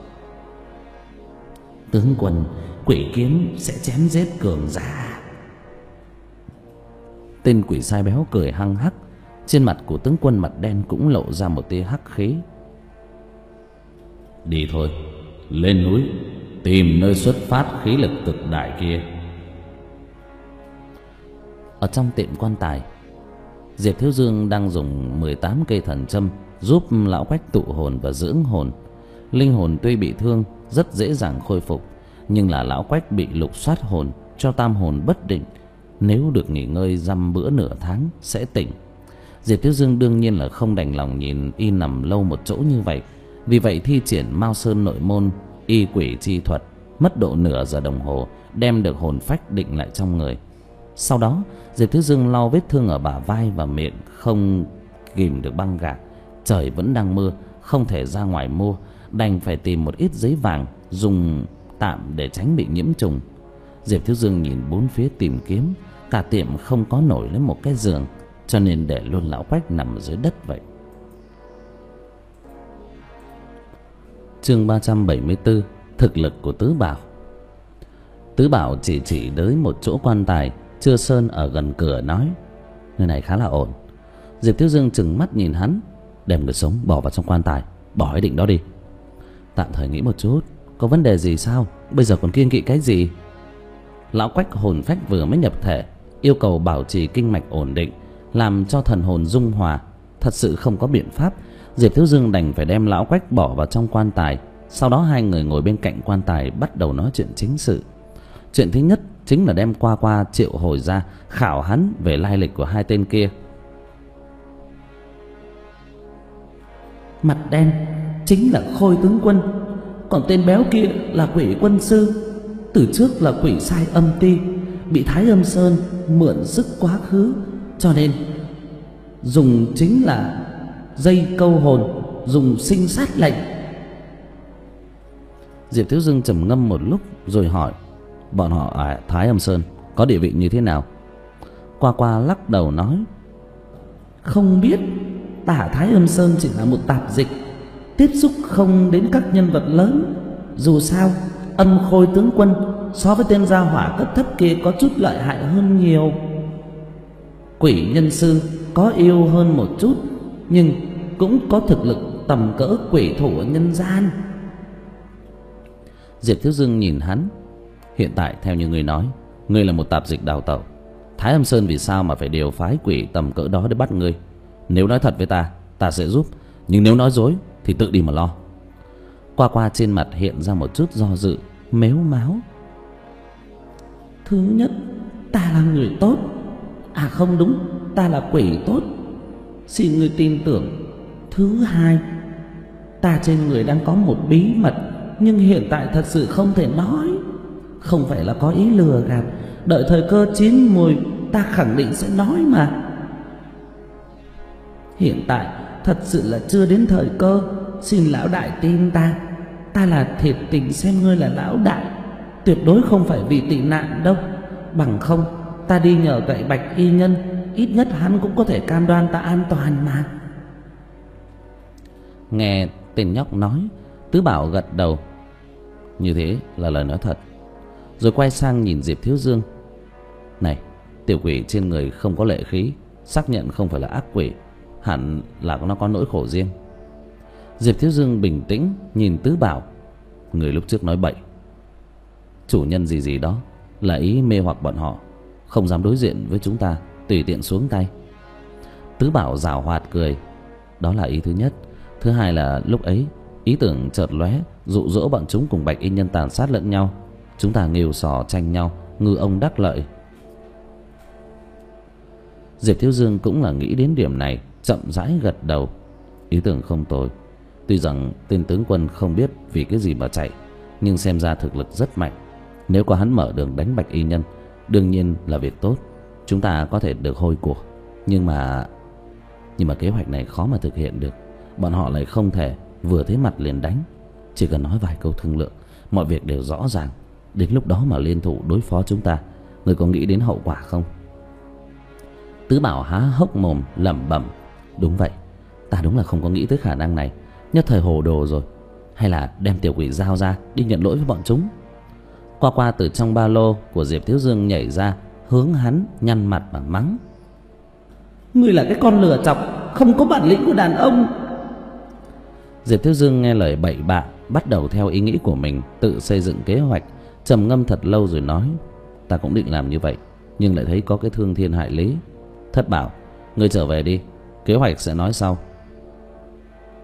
"Tướng quân, quỷ kiếm sẽ chém giết cường giả." Tên quỷ sai béo cười hăng hắc. Trên mặt của tướng quân mặt đen cũng lộ ra một tia hắc khí. "Đi thôi, lên núi tìm nơi xuất phát khí lực cực đại kia." Ở trong tiệm quan tài, Diệp Thiếu Dương đang dùng mười tám cây thần châm giúp lão Quách tụ hồn và dưỡng hồn. Linh hồn tuy bị thương rất dễ dàng khôi phục, nhưng là lão Quách bị lục soát hồn cho tam hồn bất định, nếu được nghỉ ngơi dăm bữa nửa tháng sẽ tỉnh. Diệp Thiếu Dương đương nhiên là không đành lòng nhìn y nằm lâu một chỗ như vậy, vì vậy thi triển Mao Sơn nội môn y quỷ chi thuật, mất độ nửa giờ đồng hồ đem được hồn phách định lại trong người. Sau đó Diệp Thiếu Dương lau vết thương ở bả vai và miệng không kìm được băng gạc. Trời vẫn đang mưa, không thể ra ngoài mua, đành phải tìm một ít giấy vàng dùng tạm để tránh bị nhiễm trùng. Diệp Thiếu Dương nhìn bốn phía tìm kiếm, cả tiệm không có nổi lên một cái giường, cho nên để luôn lão Quách nằm dưới đất vậy. Chương ba trăm bảy mươi tư. Thực lực của Tứ Bảo. Tứ Bảo chỉ chỉ tới một chỗ quan tài chưa sơn ở gần cửa, nói: nơi này khá là ổn. Diệp Thiếu Dương trừng mắt nhìn hắn: đem người sống bỏ vào trong quan tài, bỏ ý định đó đi. Tạm thời nghĩ một chút, có vấn đề gì sao? Bây giờ còn kiêng kỵ cái gì? Lão Quách hồn phách vừa mới nhập thể, yêu cầu bảo trì kinh mạch ổn định, làm cho thần hồn dung hòa, thật sự không có biện pháp. Diệp Thiếu Dương đành phải đem lão Quách bỏ vào trong quan tài. Sau đó hai người ngồi bên cạnh quan tài bắt đầu nói chuyện chính sự. Chuyện thứ nhất chính là đem Qua Qua triệu hồi ra, khảo hắn về lai lịch của hai tên kia. Mặt đen chính là Khôi tướng quân, còn tên béo kia là Quỷ quân sư. Từ trước là quỷ sai âm ti, bị Thái Âm Sơn mượn sức quá khứ, cho nên dùng chính là dây câu hồn, dùng sinh sát lệnh. Diệp Thiếu Dương trầm ngâm một lúc rồi hỏi: bọn họ ở Thái Âm Sơn có địa vị như thế nào? Qua Qua lắc đầu nói: không biết, tả Thái Âm Sơn chỉ là một tạp dịch, tiếp xúc không đến các nhân vật lớn. Dù sao Âm Khôi tướng quân so với tên gia hỏa cấp thấp kia có chút lợi hại hơn nhiều. Quỷ nhân sư có yêu hơn một chút, nhưng cũng có thực lực tầm cỡ quỷ thủ ở nhân gian. Diệp Thiếu Dương nhìn hắn: hiện tại theo như ngươi nói, ngươi là một tạp dịch đào tẩu. Thái Âm Sơn vì sao mà phải điều phái quỷ tầm cỡ đó để bắt ngươi? Nếu nói thật với ta, ta sẽ giúp, nhưng nếu nói dối thì tự đi mà lo. Qua Qua trên mặt hiện ra một chút do dự, mếu máo: thứ nhất, ta là người tốt. À không đúng, ta là quỷ tốt, xin người tin tưởng. Thứ hai, ta trên người đang có một bí mật, nhưng hiện tại thật sự không thể nói. Không phải là có ý lừa gạt, đợi thời cơ chín mùi ta khẳng định sẽ nói mà. Hiện tại thật sự là chưa đến thời cơ, xin lão đại tin ta. Ta là thiệt tình xem ngươi là lão đại, tuyệt đối không phải vì tị nạn đâu. Bằng không ta đi nhờ cậy Bạch y nhân, ít nhất hắn cũng có thể cam đoan ta an toàn mà. Nghe tên nhóc nói, Tứ Bảo gật đầu: như thế là lời nói thật. Rồi quay sang nhìn Diệp Thiếu Dương: này, tiểu quỷ trên người không có lệ khí, xác nhận không phải là ác quỷ, hẳn là nó có nỗi khổ riêng. Diệp Thiếu Dương bình tĩnh nhìn Tứ Bảo: người lúc trước nói bậy, chủ nhân gì gì đó là ý mê hoặc bọn họ, không dám đối diện với chúng ta, tùy tiện xuống tay. Tứ Bảo giảo hoạt cười: đó là ý thứ nhất. Thứ hai là lúc ấy ý tưởng chợt lóe, dụ dỗ bọn chúng cùng Bạch y nhân tàn sát lẫn nhau, chúng ta nghêu sò tranh nhau, ngư ông đắc lợi. Diệp Thiếu Dương cũng là nghĩ đến điểm này, chậm rãi gật đầu: ý tưởng không tồi. Tuy rằng tên tướng quân không biết vì cái gì mà chạy, nhưng xem ra thực lực rất mạnh. Nếu có hắn mở đường đánh Bạch y nhân, đương nhiên là việc tốt, chúng ta có thể được hôi của. Nhưng mà Nhưng mà kế hoạch này khó mà thực hiện được. Bọn họ lại không thể vừa thấy mặt liền đánh. Chỉ cần nói vài câu thương lượng, mọi việc đều rõ ràng. Đến lúc đó mà liên thủ đối phó chúng ta, người có nghĩ đến hậu quả không? Tứ Bảo há hốc mồm lẩm bẩm: đúng vậy, ta đúng là không có nghĩ tới khả năng này, nhất thời hồ đồ rồi. Hay là đem tiểu quỷ giao ra đi nhận lỗi với bọn chúng. Qua Qua từ trong ba lô của Diệp Thiếu Dương nhảy ra, hướng hắn nhăn mặt mà mắng: ngươi là cái con lừa chọc, không có bản lĩnh của đàn ông. Diệp Thiếu Dương nghe lời bậy bạ, bắt đầu theo ý nghĩ của mình tự xây dựng kế hoạch. Trầm ngâm thật lâu rồi nói: ta cũng định làm như vậy, nhưng lại thấy có cái thương thiên hại lý. Thất Bảo, ngươi trở về đi, kế hoạch sẽ nói sau.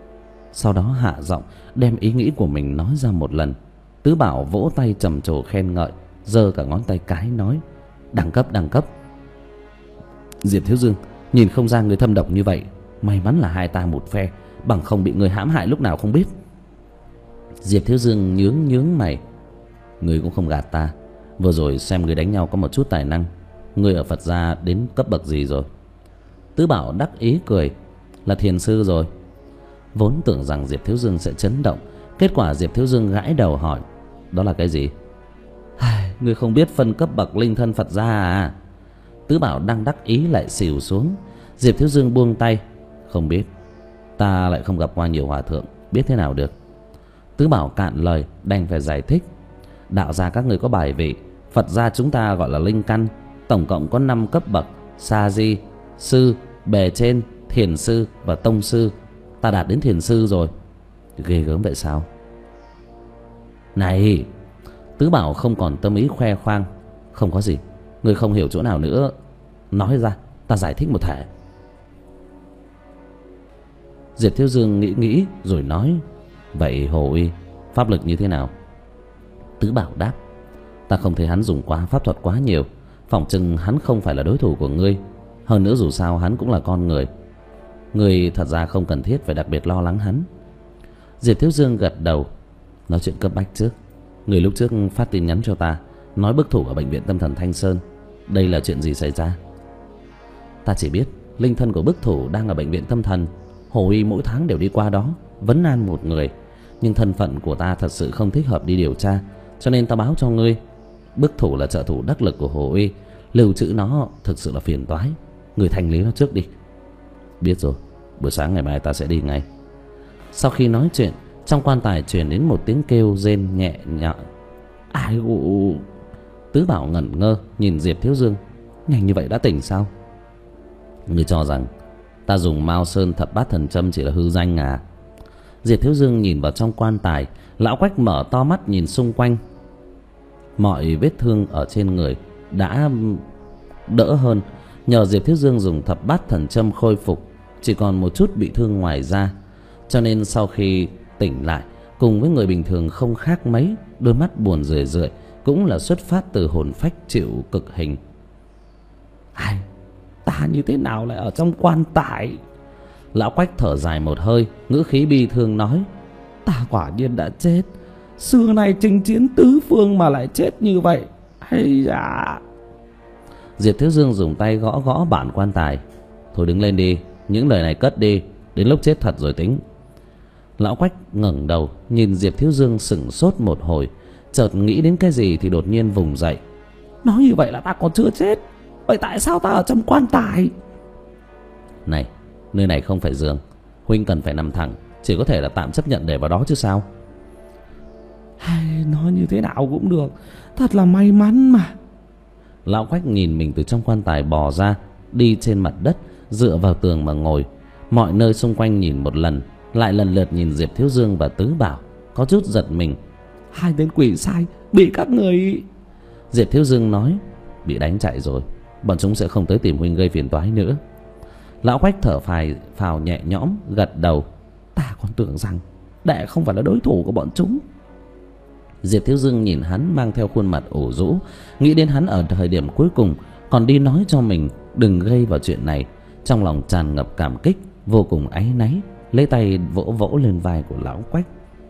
sau đó hạ giọng đem ý nghĩ của mình nói ra một lần. Tứ Bảo vỗ tay trầm trồ khen ngợi, giơ cả ngón tay cái nói: đẳng cấp, đẳng cấp. Diệp Thiếu Dương, nhìn không ra người thâm độc như vậy, may mắn là hai ta một phe, bằng không bị người hãm hại lúc nào không biết. Diệp Thiếu Dương nhướng nhướng mày: người cũng không gạt ta, vừa rồi xem người đánh nhau có một chút tài năng. Người ở Phật gia đến cấp bậc gì rồi? Tứ Bảo đắc ý cười: là thiền sư rồi. Vốn tưởng rằng Diệp Thiếu Dương sẽ chấn động, kết quả Diệp Thiếu Dương gãi đầu hỏi: đó là cái gì? Người không biết phân cấp bậc linh thân Phật gia à? Tứ Bảo đang đắc ý lại xỉu xuống. Diệp Thiếu Dương buông tay: không biết, ta lại không gặp qua nhiều hòa thượng, biết thế nào được. Tứ Bảo cạn lời đành phải giải thích: đạo gia các người có bài vị, Phật gia chúng ta gọi là linh căn, tổng cộng có năm cấp bậc: sa di, sư, bề trên, thiền sư và tông sư. Ta đạt đến thiền sư rồi. Ghê gớm vậy sao? Này, Tứ Bảo không còn tâm ý khoe khoang: không có gì, người không hiểu chỗ nào nữa, nói ra ta giải thích một thể. Diệp Thiếu Dương nghĩ nghĩ rồi nói: vậy Hồ Uy pháp lực như thế nào? Tứ Bảo đáp: ta không thấy hắn dùng quá pháp thuật quá nhiều, phỏng chừng hắn không phải là đối thủ của ngươi. Hơn nữa dù sao hắn cũng là con người, ngươi thật ra không cần thiết phải đặc biệt lo lắng hắn. Diệp Thiếu Dương gật đầu: nói chuyện cấp bách trước. Người lúc trước phát tin nhắn cho ta nói bức thủ ở bệnh viện tâm thần Thanh Sơn, đây là chuyện gì xảy ra? Ta chỉ biết linh thân của bức thủ đang ở bệnh viện tâm thần. Hồ Uy mỗi tháng đều đi qua đó vấn an một người, nhưng thân phận của ta thật sự không thích hợp đi điều tra, cho nên ta báo cho ngươi. Bức thủ là trợ thủ đắc lực của Hồ Uy, lưu trữ nó thực sự là phiền toái, người thanh lý nó trước đi. Biết rồi, buổi sáng ngày mai ta sẽ đi ngay. Sau khi nói chuyện, trong quan tài truyền đến một tiếng kêu rên nhẹ nhõm. Ai u? Tứ Bảo ngẩn ngơ nhìn Diệp Thiếu Dương: nhanh như vậy đã tỉnh sao? Ngươi cho rằng ta dùng Mao Sơn thập bát thần châm chỉ là hư danh à? Diệp Thiếu Dương nhìn vào trong quan tài. Lão Quách mở to mắt nhìn xung quanh. Mọi vết thương ở trên người đã đỡ hơn, nhờ Diệp Thiếu Dương dùng thập bát thần châm khôi phục, chỉ còn một chút bị thương ngoài da, cho nên sau khi tỉnh lại cùng với người bình thường không khác mấy, đôi mắt buồn rười rượi cũng là xuất phát từ hồn phách chịu cực hình. Ai, ta như thế nào lại ở trong quan tài? Lão Quách thở dài một hơi, ngữ khí bi thương nói: ta quả nhiên đã chết, xưa nay chinh chiến tứ phương mà lại chết như vậy. Hay da. Diệp Thiếu Dương dùng tay gõ gõ bản quan tài: thôi đứng lên đi, những lời này cất đi, đến lúc chết thật rồi tính. Lão Quách ngẩng đầu nhìn Diệp Thiếu Dương sững sốt một hồi, chợt nghĩ đến cái gì thì đột nhiên vùng dậy: nói như vậy là ta còn chưa chết, vậy tại sao ta ở trong quan tài? Này, nơi này không phải giường, huynh cần phải nằm thẳng, chỉ có thể là tạm chấp nhận để vào đó chứ sao. Hay, nói như thế nào cũng được, thật là may mắn mà. Lão Quách nhìn mình từ trong quan tài bò ra, đi trên mặt đất, dựa vào tường mà ngồi. Mọi nơi xung quanh nhìn một lần, lại lần lượt nhìn Diệp Thiếu Dương và Tứ Bảo, có chút giật mình. Hai tên quỷ sai bị các người... Diệp Thiếu Dương nói: bị đánh chạy rồi, bọn chúng sẽ không tới tìm huynh gây phiền toái nữa. Lão Quách thở phào phào nhẹ nhõm, gật đầu: ta còn tưởng rằng đệ không phải là đối thủ của bọn chúng. Diệp Thiếu Dương nhìn hắn mang theo khuôn mặt ủ rũ, nghĩ đến hắn ở thời điểm cuối cùng còn đi nói cho mình đừng gây vào chuyện này, trong lòng tràn ngập cảm kích, vô cùng áy náy, lấy tay vỗ vỗ lên vai của Lão Quách.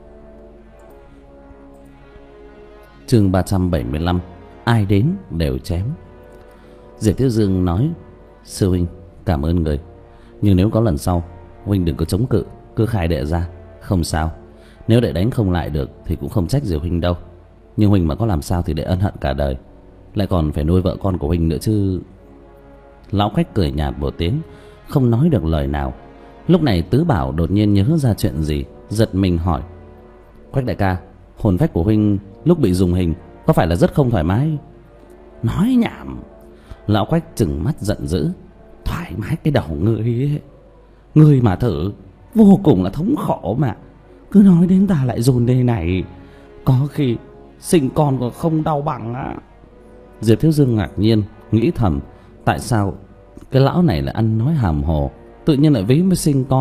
Chương ba trăm bảy mươi lăm: ai đến đều chém. Diệp Thiếu Dương nói: sư huynh, cảm ơn người, nhưng nếu có lần sau huynh đừng có chống cự, cứ khai đệ ra, không sao. Nếu đệ đánh không lại được thì cũng không trách gì huynh đâu, nhưng huynh mà có làm sao thì đệ ân hận cả đời, lại còn phải nuôi vợ con của huynh nữa chứ. Lão Quách cười nhạt một tiếng, không nói được lời nào. Lúc này Tứ Bảo đột nhiên nhớ ra chuyện gì, giật mình hỏi: Quách đại ca, hồn phách của huynh lúc bị dùng hình có phải là rất không thoải mái? Nói nhảm. Lão Quách trừng mắt giận dữ: thoải mái cái đầu ngươi ấy. Ngươi mà thử, vô cùng là thống khổ mà. Cứ nói đến ta lại dồn đây này, có khi sinh con còn không đau bằng á. Diệp Thiếu Dương ngạc nhiên, nghĩ thầm: tại sao cái lão này lại ăn nói hàm hồ, tự nhiên lại ví với sinh con,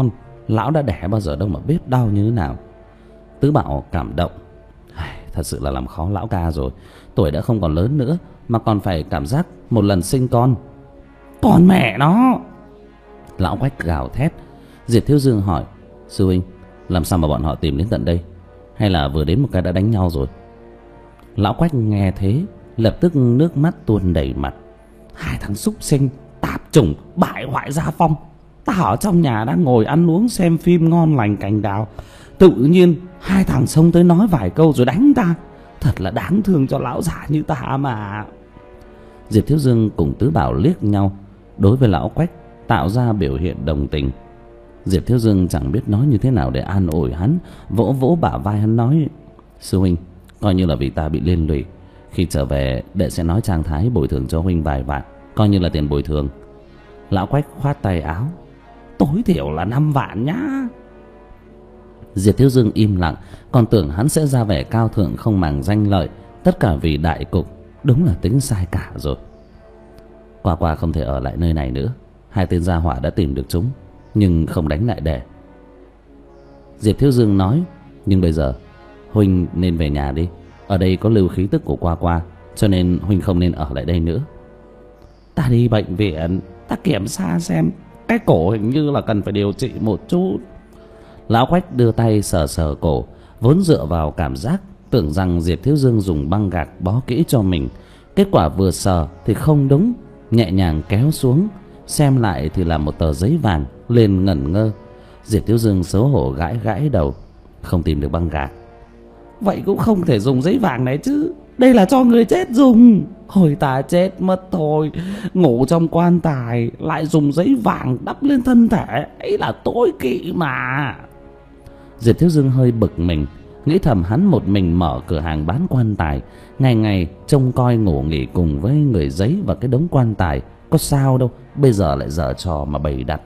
Lão đã đẻ bao giờ đâu mà biết đau như thế nào. Tứ Bảo cảm động. Thật sự là làm khó lão ca rồi. Tuổi đã không còn lớn nữa mà còn phải cảm giác một lần sinh con. Còn mẹ nó! Lão Quách gào thét. Diệp Thiếu Dương hỏi: sư huynh, làm sao mà bọn họ tìm đến tận đây? Hay là vừa đến một cái đã đánh nhau rồi? Lão Quách nghe thế lập tức nước mắt tuôn đầy mặt. Hai thằng súc sinh, tạp chủng, bại hoại gia phong. Ta ở trong nhà đang ngồi ăn uống xem phim ngon lành cành đào, tự nhiên hai thằng xông tới nói vài câu rồi đánh ta. Thật là đáng thương cho lão già như ta mà. Diệp Thiếu Dương cùng Tứ Bảo liếc nhau. Đối với lão Quách tạo ra biểu hiện đồng tình. Diệp Thiếu Dương chẳng biết nói như thế nào để an ủi hắn. Vỗ vỗ bả vai hắn nói: sư huynh, coi như là vì ta bị liên lụy. Khi trở về đệ sẽ nói Trang Thái bồi thường cho huynh vài vạn, coi như là tiền bồi thường. Lão Quách khoát tay áo: tối thiểu là năm vạn nhá. Diệp Thiếu Dương im lặng, còn tưởng hắn sẽ ra vẻ cao thượng không màng danh lợi. Tất cả vì đại cục. Đúng là tính sai cả rồi. Qua qua không thể ở lại nơi này nữa. Hai tên gia hỏa đã tìm được chúng, nhưng không đánh lại để. Diệp Thiếu Dương nói: nhưng bây giờ huynh nên về nhà đi. Ở đây có lưu khí tức của Qua Qua, cho nên huynh không nên ở lại đây nữa. Ta đi bệnh viện, ta kiểm tra xem cái cổ hình như là cần phải điều trị một chút. Lão Quách đưa tay sờ sờ cổ, vốn dựa vào cảm giác, tưởng rằng Diệp Thiếu Dương dùng băng gạc bó kỹ cho mình. Kết quả vừa sờ thì không đúng, nhẹ nhàng kéo xuống, xem lại thì là một tờ giấy vàng. Lên ngẩn ngơ. Diệp Thiếu Dương xấu hổ gãi gãi đầu. Không tìm được băng gạc. Vậy cũng không thể dùng giấy vàng này chứ, đây là cho người chết dùng. Hồi ta chết mất thôi, ngủ trong quan tài lại dùng giấy vàng đắp lên thân thể, ấy là tối kỵ mà. Diệp Thiếu Dương hơi bực mình, nghĩ thầm hắn một mình mở cửa hàng bán quan tài, ngày ngày trông coi ngủ nghỉ cùng với người giấy và cái đống quan tài, có sao đâu, bây giờ lại giở trò mà bày đặt.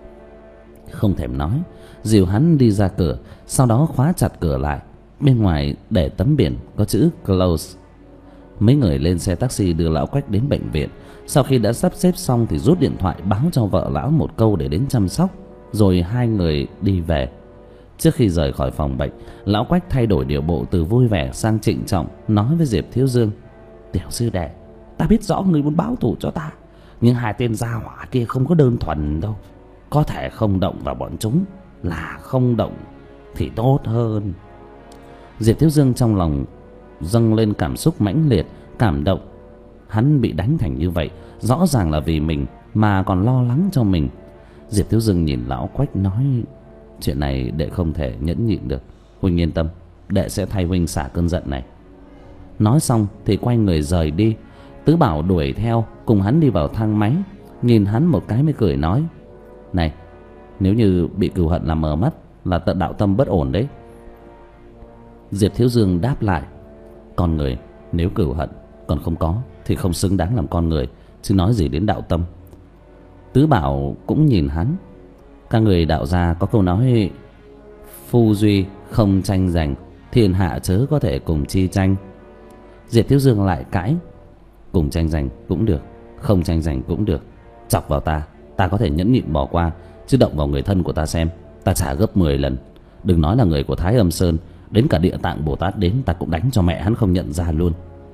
Không thèm nói, dìu hắn đi ra cửa, sau đó khóa chặt cửa lại. Bên ngoài để tấm biển có chữ close. Mấy người lên xe taxi đưa lão Quách đến bệnh viện. Sau khi đã sắp xếp xong thì rút điện thoại báo cho vợ lão một câu để đến chăm sóc, rồi hai người đi về. Trước khi rời khỏi phòng bệnh, lão Quách thay đổi điệu bộ từ vui vẻ sang trịnh trọng, nói với Diệp Thiếu Dương: tiểu sư đệ, ta biết rõ người muốn báo thù cho ta, nhưng hai tên gia hỏa kia không có đơn thuần đâu. Có thể không động vào bọn chúng là không động thì tốt hơn. Diệp Thiếu Dương trong lòng dâng lên cảm xúc mãnh liệt, cảm động. Hắn bị đánh thành như vậy, rõ ràng là vì mình mà còn lo lắng cho mình. Diệp Thiếu Dương nhìn lão Quách nói: chuyện này đệ không thể nhẫn nhịn được, huynh yên tâm, đệ sẽ thay huynh xả cơn giận này. Nói xong thì quay người rời đi. Tứ Bảo đuổi theo, cùng hắn đi vào thang máy, nhìn hắn một cái mới cười nói: này, nếu như bị cừu hận làm mờ mắt là tận đạo tâm bất ổn đấy. Diệp Thiếu Dương đáp lại: con người nếu cừu hận còn không có thì không xứng đáng làm con người, chứ nói gì đến đạo tâm. Tứ Bảo cũng nhìn hắn. Các người đạo gia có câu nói: phu duy không tranh giành, thiên hạ chớ có thể cùng chi tranh. Diệp Thiếu Dương lại cãi: cùng tranh giành cũng được, không tranh giành cũng được. Chọc vào ta, ta có thể nhẫn nhịn bỏ qua, chứ động vào người thân của ta xem, ta trả gấp mười lần. Đừng nói là người của Thái Âm Sơn, đến cả Địa Tạng Bồ Tát đến ta cũng đánh cho mẹ hắn không nhận ra luôn.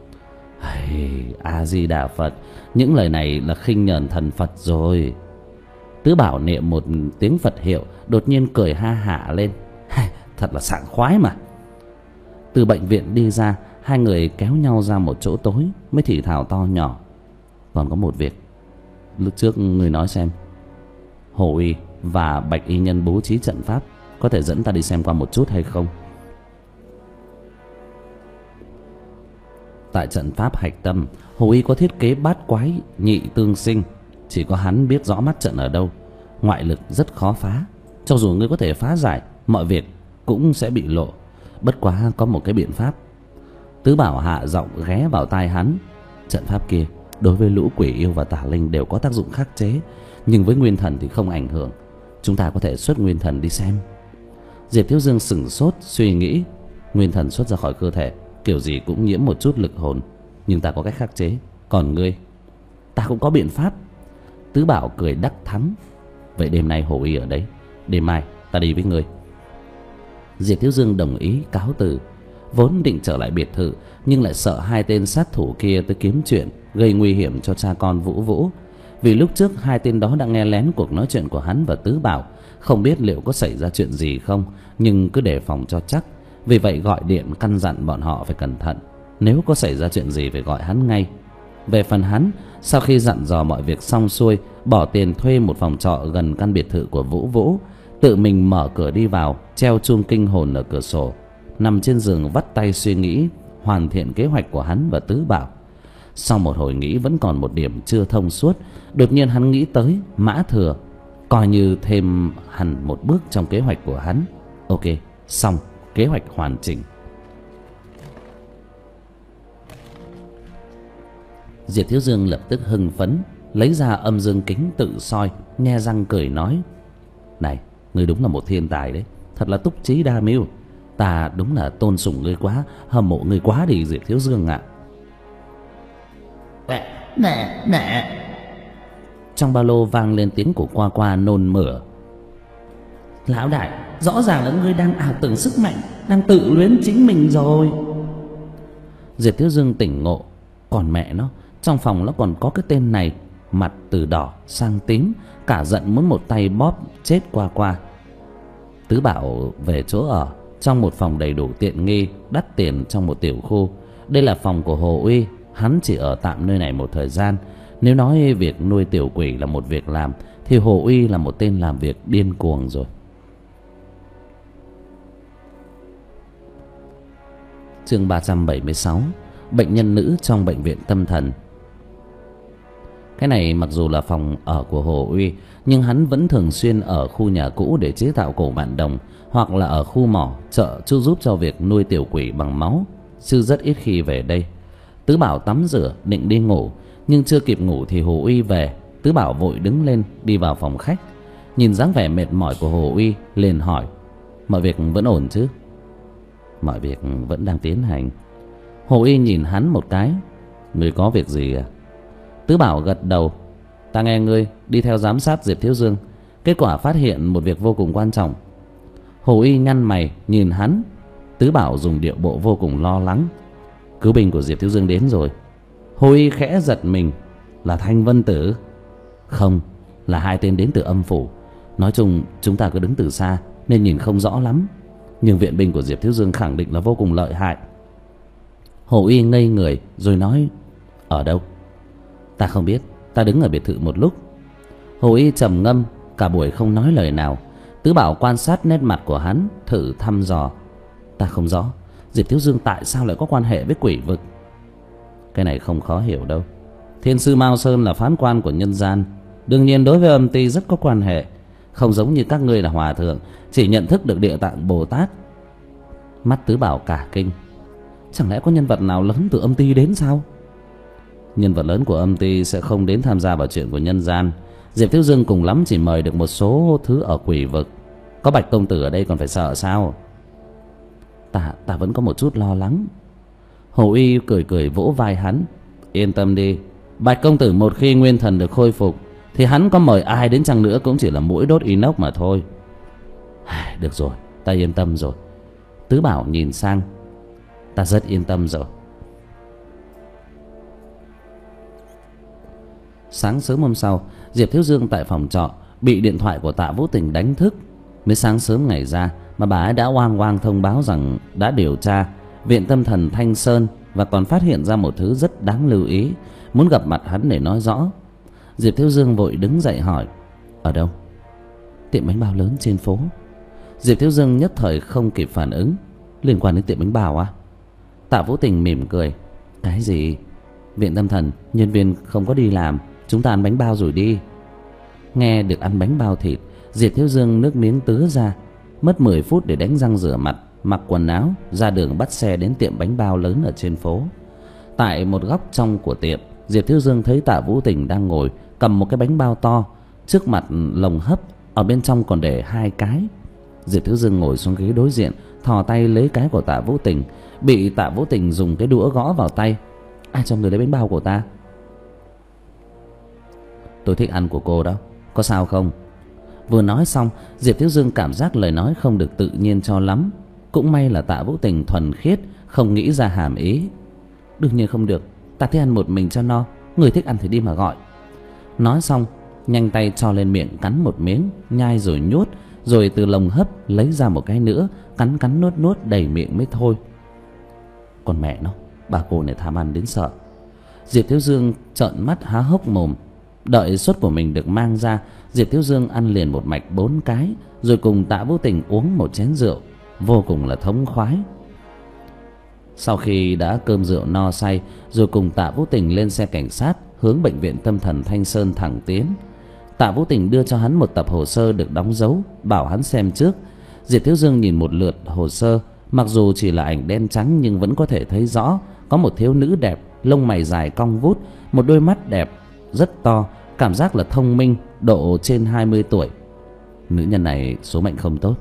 A Di Đà Phật, những lời này là khinh nhờn thần Phật rồi. Tứ Bảo niệm một tiếng Phật hiệu, đột nhiên cười ha hả lên. Thật là sảng khoái mà. Từ bệnh viện đi ra, hai người kéo nhau ra một chỗ tối, mới thì thào to nhỏ: còn có một việc. Lúc trước người nói xem, Hồ Y và Bạch Y Nhân bố trí trận pháp, có thể dẫn ta đi xem qua một chút hay không? Tại trận pháp hạch tâm, Hồ Y có thiết kế bát quái nhị tương sinh. Chỉ có hắn biết rõ mắt trận ở đâu, ngoại lực rất khó phá. Cho dù ngươi có thể phá giải, mọi việc cũng sẽ bị lộ. Bất quá có một cái biện pháp. Tứ Bảo hạ giọng ghé vào tai hắn: trận pháp kia đối với lũ quỷ yêu và tà linh đều có tác dụng khắc chế, nhưng với nguyên thần thì không ảnh hưởng. Chúng ta có thể xuất nguyên thần đi xem. Diệp Thiếu Dương sửng sốt suy nghĩ: nguyên thần xuất ra khỏi cơ thể, kiểu gì cũng nhiễm một chút lực hồn, nhưng ta có cách khắc chế. Còn ngươi? Ta cũng có biện pháp. Tứ Bảo cười đắc thắng: vậy đêm nay Hồ Y ở đấy, đêm mai ta đi với ngươi. Diệp Thiếu Dương đồng ý cáo từ. Vốn định trở lại biệt thự, nhưng lại sợ hai tên sát thủ kia tới kiếm chuyện, gây nguy hiểm cho cha con Vũ Vũ. Vì lúc trước hai tên đó đã nghe lén cuộc nói chuyện của hắn và Tứ Bảo, không biết liệu có xảy ra chuyện gì không, nhưng cứ đề phòng cho chắc. Vì vậy gọi điện căn dặn bọn họ phải cẩn thận, nếu có xảy ra chuyện gì phải gọi hắn ngay. Về phần hắn, sau khi dặn dò mọi việc xong xuôi, bỏ tiền thuê một phòng trọ gần căn biệt thự của Vũ Vũ, tự mình mở cửa đi vào, treo chuông kinh hồn ở cửa sổ, nằm trên giường vắt tay suy nghĩ hoàn thiện kế hoạch của hắn và Tứ Bảo. Sau một hồi nghĩ vẫn còn một điểm chưa thông suốt, đột nhiên hắn nghĩ tới Mã Thừa, coi như thêm hẳn một bước trong kế hoạch của hắn. Ok, xong, kế hoạch hoàn chỉnh. Diệp Thiếu Dương lập tức hưng phấn, lấy ra âm dương kính tự soi, nhe răng cười nói: này, ngươi đúng là một thiên tài đấy, thật là túc trí đa mưu. Ta đúng là tôn sùng ngươi quá, hâm mộ ngươi quá đi Diệp Thiếu Dương ạ. À. Nè, nè. Trong ba lô vang lên tiếng của Qua Qua nôn mửa: lão đại, rõ ràng là ngươi đang ảo tưởng sức mạnh, đang tự luyến chính mình rồi. Diệp Thiếu Dương tỉnh ngộ, còn mẹ nó, trong phòng nó còn có cái tên này. Mặt từ đỏ sang tím, cả giận muốn một tay bóp chết Qua Qua. Tứ Bảo về chỗ ở, trong một phòng đầy đủ tiện nghi, đắt tiền trong một tiểu khu. Đây là phòng của Hồ Uy, hắn chỉ ở tạm nơi này một thời gian. Nếu nói việc nuôi tiểu quỷ là một việc làm, thì Hồ Uy là một tên làm việc điên cuồng rồi. Chương ba trăm bảy mươi sáu. Bệnh nhân nữ trong bệnh viện tâm thần. Cái này mặc dù là phòng ở của Hồ Uy, nhưng hắn vẫn thường xuyên ở khu nhà cũ để chế tạo cổ bạn đồng, hoặc là ở khu mỏ chợ chu giúp cho việc nuôi tiểu quỷ bằng máu, chứ rất ít khi về đây. Tứ Bảo tắm rửa định đi ngủ, nhưng chưa kịp ngủ thì Hồ Uy về. Tứ Bảo vội đứng lên đi vào phòng khách, nhìn dáng vẻ mệt mỏi của Hồ Uy liền hỏi: mọi việc vẫn ổn chứ? Mọi việc vẫn đang tiến hành. Hồ Uy nhìn hắn một cái: ngươi có việc gì à? Tứ Bảo gật đầu: ta nghe ngươi đi theo giám sát Diệp Thiếu Dương, kết quả phát hiện một việc vô cùng quan trọng. Hồ Uy nhăn mày nhìn hắn. Tứ Bảo dùng điệu bộ vô cùng lo lắng: cứu binh của Diệp Thiếu Dương đến rồi. Hồ Uy khẽ giật mình: là Thanh Vân Tử? Không, là hai tên đến từ âm phủ. Nói chung chúng ta cứ đứng từ xa nên nhìn không rõ lắm, nhưng viện binh của Diệp Thiếu Dương khẳng định là vô cùng lợi hại. Hồ Uy ngây người rồi nói: ở đâu? Ta không biết, ta đứng ở biệt thự một lúc. Hồ Uy trầm ngâm cả buổi không nói lời nào. Tứ Bảo quan sát nét mặt của hắn, thử thăm dò: ta không rõ Diệp Thiếu Dương tại sao lại có quan hệ với quỷ vực. Cái này không khó hiểu đâu. Thiên sư Mao Sơn là phán quan của nhân gian, đương nhiên đối với âm ty rất có quan hệ, không giống như các ngươi là hòa thượng chỉ nhận thức được địa tạng Bồ Tát. Mắt Tứ Bảo cả kinh: chẳng lẽ có nhân vật nào lớn từ âm ty đến sao? Nhân vật lớn của âm ty sẽ không đến tham gia vào chuyện của nhân gian. Diệp Thiếu Dương cùng lắm chỉ mời được một số thứ ở quỷ vực. Có Bạch công tử ở đây còn phải sợ sao? Ta ta vẫn có một chút lo lắng. Hồ Uy cười cười vỗ vai hắn: yên tâm đi, Bạch công tử một khi nguyên thần được khôi phục thì hắn có mời ai đến chăng nữa cũng chỉ là mũi đốt inox mà thôi. Được rồi, ta yên tâm rồi. Tứ Bảo nhìn sang: ta rất yên tâm rồi. Sáng sớm hôm sau, Diệp Thiếu Dương tại phòng trọ bị điện thoại của Tạ Vũ Tình đánh thức. Mới sáng sớm ngày ra mà bà ấy đã oang oang thông báo rằng đã điều tra viện tâm thần Thanh Sơn và còn phát hiện ra một thứ rất đáng lưu ý, muốn gặp mặt hắn để nói rõ. Diệp Thiếu Dương vội đứng dậy hỏi: ở đâu? Tiệm bánh bao lớn trên phố. Diệp Thiếu Dương nhất thời không kịp phản ứng: liên quan đến tiệm bánh bao à? Tạ Vũ Tình mỉm cười: cái gì? Viện tâm thần nhân viên không có đi làm, chúng ta ăn bánh bao rồi đi. Nghe được ăn bánh bao thịt, Diệp Thiếu Dương nước miếng tứa ra. Mất mười phút để đánh răng rửa mặt, mặc quần áo, ra đường bắt xe đến tiệm bánh bao lớn ở trên phố. Tại một góc trong của tiệm, Diệp Thiếu Dương thấy Tạ Vũ Tình đang ngồi cầm một cái bánh bao to, trước mặt lồng hấp, ở bên trong còn để hai cái. Diệp Thiếu Dương ngồi xuống ghế đối diện, thò tay lấy cái của Tạ Vũ Tình, bị Tạ Vũ Tình dùng cái đũa gõ vào tay: ai cho người lấy bánh bao của ta? Tôi thích ăn của cô đó, có sao không? Vừa nói xong, Diệp Thiếu Dương cảm giác lời nói không được tự nhiên cho lắm. Cũng may là Tạ Vũ Tình thuần khiết, không nghĩ ra hàm ý. Đương nhiên không được, ta thích ăn một mình cho no, người thích ăn thì đi mà gọi. Nói xong, nhanh tay cho lên miệng cắn một miếng, nhai rồi nhốt, rồi từ lồng hấp lấy ra một cái nữa, cắn cắn nuốt nuốt đầy miệng mới thôi. Còn mẹ nó, bà cô này tham ăn đến sợ. Diệp Thiếu Dương trợn mắt há hốc mồm. Đợi suất của mình được mang ra, Diệp Thiếu Dương ăn liền một mạch bốn cái, rồi cùng Tạ Vũ Tình uống một chén rượu, vô cùng là thống khoái. Sau khi đã cơm rượu no say, rồi cùng Tạ Vũ Tình lên xe cảnh sát hướng bệnh viện tâm thần Thanh Sơn thẳng tiến. Tạ Vũ Tình đưa cho hắn một tập hồ sơ được đóng dấu, bảo hắn xem trước. Diệp Thiếu Dương nhìn một lượt hồ sơ, mặc dù chỉ là ảnh đen trắng nhưng vẫn có thể thấy rõ có một thiếu nữ đẹp, lông mày dài cong vút, một đôi mắt đẹp rất to, cảm giác là thông minh, độ trên hai mươi tuổi. Nữ nhân này số mệnh không tốt.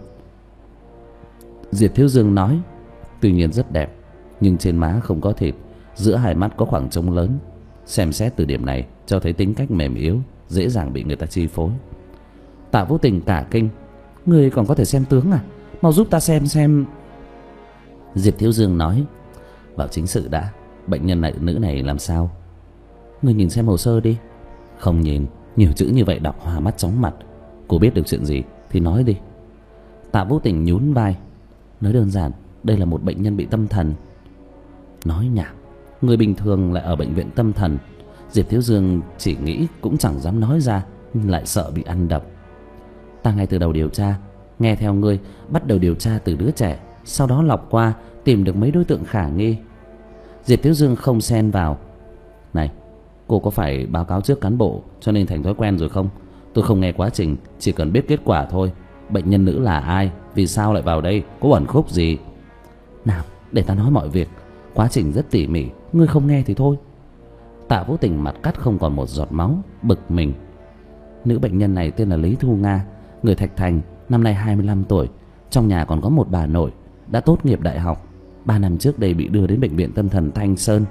Diệp Thiếu Dương nói, tuy nhiên rất đẹp, nhưng trên má không có thịt, giữa hai mắt có khoảng trống lớn. Xem xét từ điểm này cho thấy tính cách mềm yếu, dễ dàng bị người ta chi phối. Tạ Vũ Tình cả kinh, người còn có thể xem tướng à? Mau giúp ta xem xem. Diệp Thiếu Dương nói, vào chính sự đã, bệnh nhân này nữ này làm sao? Người nhìn xem hồ sơ đi. Không nhìn, nhiều chữ như vậy đọc hoa mắt chóng mặt. Cô biết được chuyện gì thì nói đi. Tạ Vũ Tình nhún vai, nói đơn giản, đây là một bệnh nhân bị tâm thần. Nói nhảm, người bình thường lại ở bệnh viện tâm thần. Diệp Thiếu Dương chỉ nghĩ cũng chẳng dám nói ra, nhưng lại sợ bị ăn đập. Ta ngay từ đầu điều tra, nghe theo ngươi, bắt đầu điều tra từ đứa trẻ, sau đó lọc qua, tìm được mấy đối tượng khả nghi. Diệp Thiếu Dương không xen vào. Này, cô có phải báo cáo trước cán bộ cho nên thành thói quen rồi không? Tôi không nghe quá trình, chỉ cần biết kết quả thôi. Bệnh nhân nữ là ai, vì sao lại vào đây, có ẩn khúc gì? Nào, để ta nói mọi việc. Quá trình rất tỉ mỉ, ngươi không nghe thì thôi. Tạ Vũ Tình mặt cắt không còn một giọt máu, bực mình. Nữ bệnh nhân này tên là Lý Thu Nga, người Thạch Thành, năm nay hai mươi lăm tuổi. Trong nhà còn có một bà nội, đã tốt nghiệp đại học. Ba năm trước đây bị đưa đến bệnh viện tâm thần Thanh Sơn.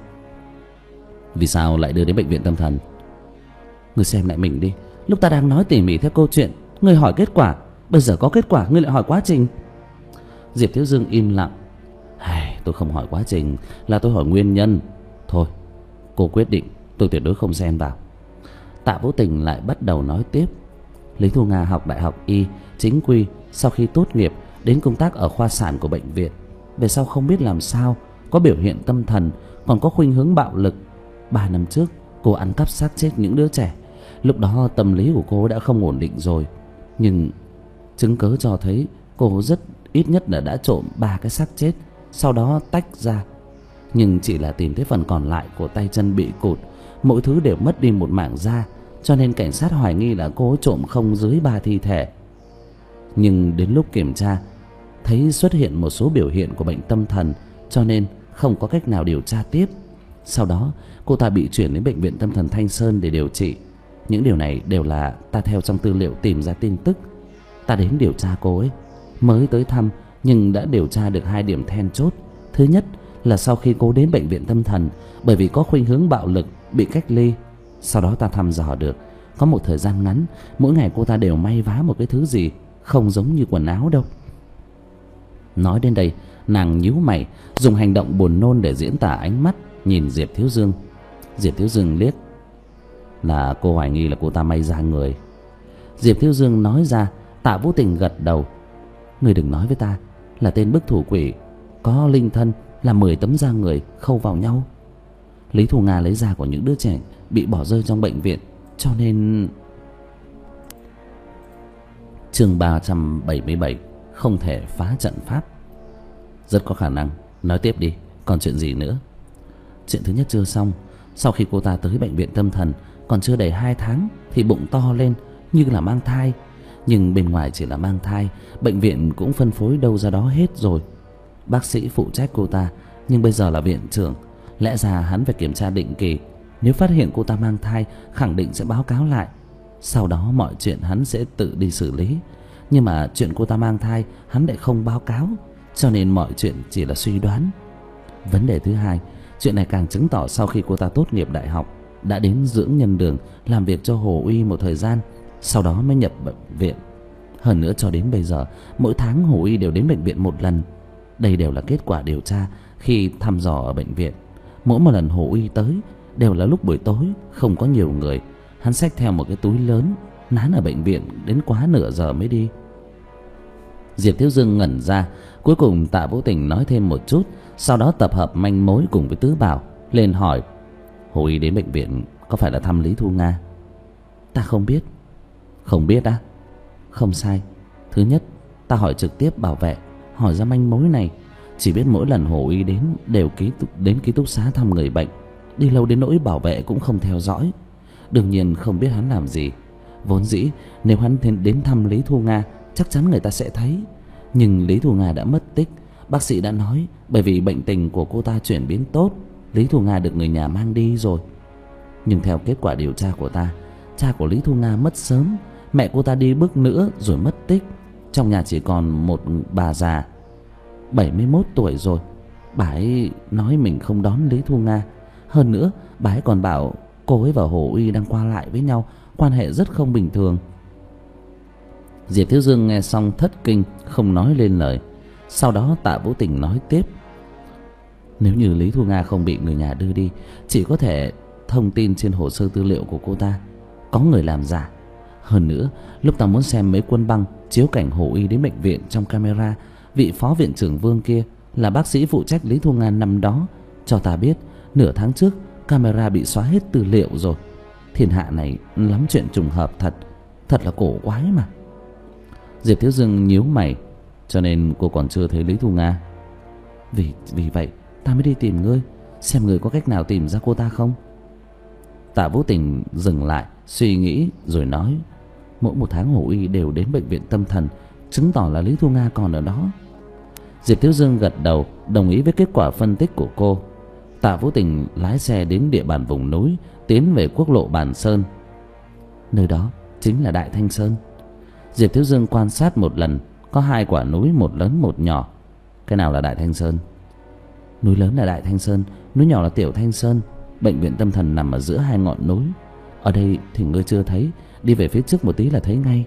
Vì sao lại đưa đến bệnh viện tâm thần? Ngươi xem lại mình đi. Lúc ta đang nói tỉ mỉ theo câu chuyện, ngươi hỏi kết quả. Bây giờ có kết quả, ngươi lại hỏi quá trình. Diệp Thiếu Dương im lặng. Ai, tôi không hỏi quá trình, là tôi hỏi nguyên nhân. Thôi, cô quyết định, tôi tuyệt đối không xen vào. Tạ Vũ Tình lại bắt đầu nói tiếp. Lý Thu Nga học đại học y chính quy, sau khi tốt nghiệp đến công tác ở khoa sản của bệnh viện. Về sau không biết làm sao có biểu hiện tâm thần, còn có khuynh hướng bạo lực. Ba năm trước cô ăn cắp xác chết những đứa trẻ. Lúc đó tâm lý của cô đã không ổn định rồi, nhưng chứng cớ cho thấy cô rất ít nhất là đã trộm ba cái xác chết, sau đó tách ra. Nhưng chỉ là tìm thấy phần còn lại của tay chân bị cụt, mỗi thứ đều mất đi một mảng da, cho nên cảnh sát hoài nghi là cô trộm không dưới ba thi thể. Nhưng đến lúc kiểm tra thấy xuất hiện một số biểu hiện của bệnh tâm thần, cho nên không có cách nào điều tra tiếp. Sau đó cô ta bị chuyển đến bệnh viện tâm thần Thanh Sơn để điều trị. Những điều này đều là ta theo trong tư liệu tìm ra tin tức. Ta đến điều tra cô ấy, mới tới thăm nhưng đã điều tra được hai điểm then chốt. Thứ nhất là sau khi cô đến bệnh viện tâm thần, bởi vì có khuynh hướng bạo lực, bị cách ly. Sau đó ta thăm dò được có một thời gian ngắn, mỗi ngày cô ta đều may vá một cái thứ gì không giống như quần áo đâu. Nói đến đây, nàng nhíu mày, dùng hành động buồn nôn để diễn tả ánh mắt nhìn Diệp Thiếu Dương. Diệp Thiếu Dương liếc, là cô hoài nghi là cô ta may ra người. Diệp Thiếu Dương nói ra. Tạ Vũ Tình gật đầu. Người đừng nói với ta là tên bức thủ quỷ có linh thân là mười tấm da người khâu vào nhau. Lý Thu Nga lấy da của những đứa trẻ bị bỏ rơi trong bệnh viện, cho nên... Chương ba trăm bảy mươi bảy, không thể phá trận pháp. Rất có khả năng. Nói tiếp đi, còn chuyện gì nữa? Chuyện thứ nhất chưa xong. Sau khi cô ta tới bệnh viện tâm thần, còn chưa đầy hai tháng thì bụng to lên như là mang thai. Nhưng bên ngoài chỉ là mang thai, bệnh viện cũng phân phối đâu ra đó hết rồi. Bác sĩ phụ trách cô ta, nhưng bây giờ là viện trưởng, lẽ ra hắn phải kiểm tra định kỳ. Nếu phát hiện cô ta mang thai, khẳng định sẽ báo cáo lại. Sau đó mọi chuyện hắn sẽ tự đi xử lý. Nhưng mà chuyện cô ta mang thai hắn lại không báo cáo, cho nên mọi chuyện chỉ là suy đoán. Vấn đề thứ hai, chuyện này càng chứng tỏ sau khi cô ta tốt nghiệp đại học, đã đến dưỡng nhân đường làm việc cho Hồ Uy một thời gian, sau đó mới nhập bệnh viện Hơn nữa cho đến bây giờ, mỗi tháng Hồ Y đều đến bệnh viện một lần. Đây đều là kết quả điều tra khi thăm dò ở bệnh viện. Mỗi một lần Hồ Y tới đều là lúc buổi tối, không có nhiều người. Hắn xách theo một cái túi lớn, nán ở bệnh viện đến quá nửa giờ mới đi. Diệp Thiếu Dương ngẩn ra. Cuối cùng Tạ Vũ Tình nói thêm một chút, sau đó tập hợp manh mối cùng với Tứ Bảo lên hỏi: Hồ Y đến bệnh viện có phải là thăm Lý Thu Nga? Ta không biết. Không biết á? Không sai. Thứ nhất, ta hỏi trực tiếp bảo vệ, hỏi ra manh mối này. Chỉ biết mỗi lần Hồ Y đến đều ký đến ký túc xá thăm người bệnh, đi lâu đến nỗi bảo vệ cũng không theo dõi. Đương nhiên không biết hắn làm gì. Vốn dĩ nếu hắn đến thăm Lý Thu Nga, chắc chắn người ta sẽ thấy. Nhưng Lý Thu Nga đã mất tích. Bác sĩ đã nói bởi vì bệnh tình của cô ta chuyển biến tốt, Lý Thu Nga được người nhà mang đi rồi. Nhưng theo kết quả điều tra của ta, cha của Lý Thu Nga mất sớm, mẹ cô ta đi bước nữa rồi mất tích. Trong nhà chỉ còn một bà già bảy mươi mốt tuổi rồi. Bà ấy nói mình không đón Lý Thu Nga. Hơn nữa bà ấy còn bảo cô ấy và Hồ Y đang qua lại với nhau, quan hệ rất không bình thường. Diệp Thiếu Dương nghe xong thất kinh, không nói lên lời. Sau đó Tạ Vũ Tình nói tiếp: Nếu như Lý Thu Nga không bị người nhà đưa đi, chỉ có thể thông tin trên hồ sơ tư liệu của cô ta có người làm giả. Hơn nữa, lúc ta muốn xem mấy quân băng chiếu cảnh Hồ Y đến bệnh viện trong camera, vị phó viện trưởng Vương kia là bác sĩ phụ trách Lý Thu Nga năm đó cho ta biết nửa tháng trước camera bị xóa hết tư liệu rồi. Thiên hạ này lắm chuyện trùng hợp thật, thật là cổ quái mà. Diệp Thiếu Dương nhíu mày: Cho nên cô còn chưa thấy Lý Thu Nga? Vì vì vậy ta mới đi tìm ngươi, xem ngươi có cách nào tìm ra cô ta không. Tạ Vũ Tình dừng lại suy nghĩ rồi nói: Mỗi một tháng Hồ Y đều đến bệnh viện tâm thần, chứng tỏ là Lý Thu Nga còn ở đó. Diệp Thiếu Dương gật đầu, đồng ý với kết quả phân tích của cô. Tạ Vũ Tình lái xe đến địa bàn vùng núi, tiến về quốc lộ Bản Sơn. Nơi đó chính là Đại Thanh Sơn. Diệp Thiếu Dương quan sát một lần, có hai quả núi, một lớn một nhỏ. Cái nào là Đại Thanh Sơn? Núi lớn là Đại Thanh Sơn, núi nhỏ là Tiểu Thanh Sơn. Bệnh viện tâm thần nằm ở giữa hai ngọn núi. Ở đây thì ngươi chưa thấy, đi về phía trước một tí là thấy ngay.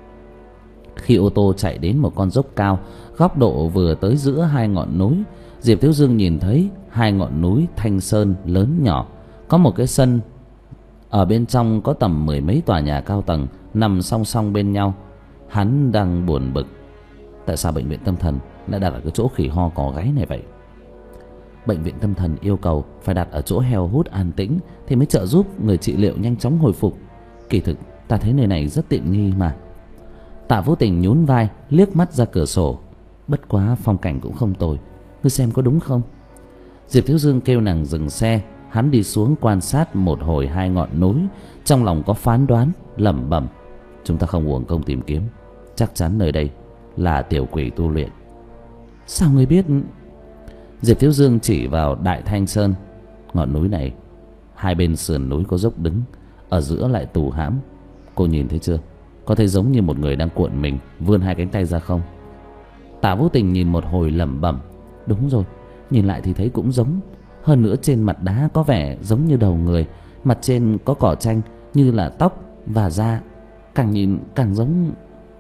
Khi ô tô chạy đến một con dốc cao, góc độ vừa tới giữa hai ngọn núi, Diệp Thiếu Dương nhìn thấy hai ngọn núi Thanh Sơn lớn nhỏ, có một cái sân ở bên trong có tầm mười mấy tòa nhà cao tầng nằm song song bên nhau. Hắn đang buồn bực, tại sao bệnh viện tâm thần lại đặt ở cái chỗ khỉ ho cò gáy này vậy? Bệnh viện tâm thần yêu cầu phải đặt ở chỗ heo hút an tĩnh thì mới trợ giúp người trị liệu nhanh chóng hồi phục. Kỳ thực ta thấy nơi này rất tiện nghi mà. Tạ Vũ Tình nhún vai, liếc mắt ra cửa sổ. Bất quá phong cảnh cũng không tồi, ngươi xem có đúng không? Diệp Thiếu Dương kêu nàng dừng xe. Hắn đi xuống quan sát một hồi hai ngọn núi, trong lòng có phán đoán, lẩm bẩm: Chúng ta không uổng công tìm kiếm, chắc chắn nơi đây là tiểu quỷ tu luyện. Sao ngươi biết? Diệp Thiếu Dương chỉ vào Đại Thanh Sơn. Ngọn núi này, hai bên sườn núi có dốc đứng, ở giữa lại tù hãm. Cô nhìn thấy chưa? Có thấy giống như một người đang cuộn mình, vươn hai cánh tay ra không? Tạ Vũ Tình nhìn một hồi lẩm bẩm: Đúng rồi, nhìn lại thì thấy cũng giống. Hơn nữa trên mặt đá có vẻ giống như đầu người, mặt trên có cỏ tranh như là tóc và da, càng nhìn càng giống.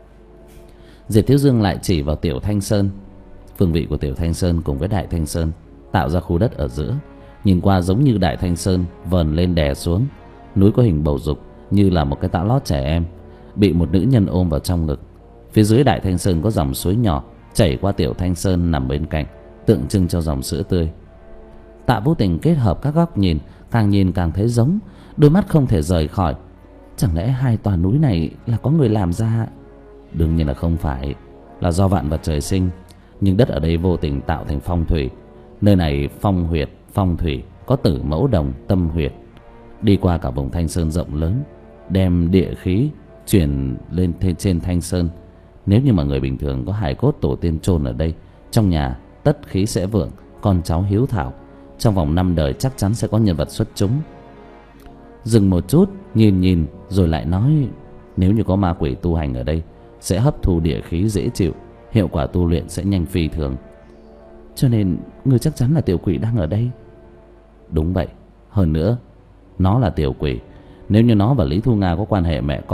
Diệp Thiếu Dương lại chỉ vào Tiểu Thanh Sơn. Phương vị của Tiểu Thanh Sơn cùng với Đại Thanh Sơn tạo ra khu đất ở giữa, nhìn qua giống như Đại Thanh Sơn vờn lên đè xuống. Núi có hình bầu dục như là một cái tã lót trẻ em, bị một nữ nhân ôm vào trong ngực. Phía dưới Đại Thanh Sơn có dòng suối nhỏ chảy qua Tiểu Thanh Sơn nằm bên cạnh, tượng trưng cho dòng sữa tươi. Tạ Vũ Tình kết hợp các góc nhìn, càng nhìn càng thấy giống, đôi mắt không thể rời khỏi. Chẳng lẽ hai tòa núi này là có người làm ra? Đương nhiên là không phải, là do vạn vật trời sinh. Nhưng đất ở đây vô tình tạo thành phong thủy. Nơi này phong huyệt, phong thủy, có tử mẫu đồng, tâm huyệt, đi qua cả vùng Thanh Sơn rộng lớn, đem địa khí chuyển lên trên Thanh Sơn. Nếu như mà người bình thường có hài cốt tổ tiên chôn ở đây, trong nhà tất khí sẽ vượng, con cháu hiếu thảo. Trong vòng năm đời chắc chắn sẽ có nhân vật xuất chúng. Dừng một chút, nhìn nhìn rồi lại nói: Nếu như có ma quỷ tu hành ở đây, sẽ hấp thu địa khí dễ chịu, hiệu quả tu luyện sẽ nhanh phi thường. Cho nên ngươi chắc chắn là tiểu quỷ đang ở đây. Đúng vậy. Hơn nữa, nó là tiểu quỷ. Nếu như nó và Lý Thu Nga có quan hệ mẹ con,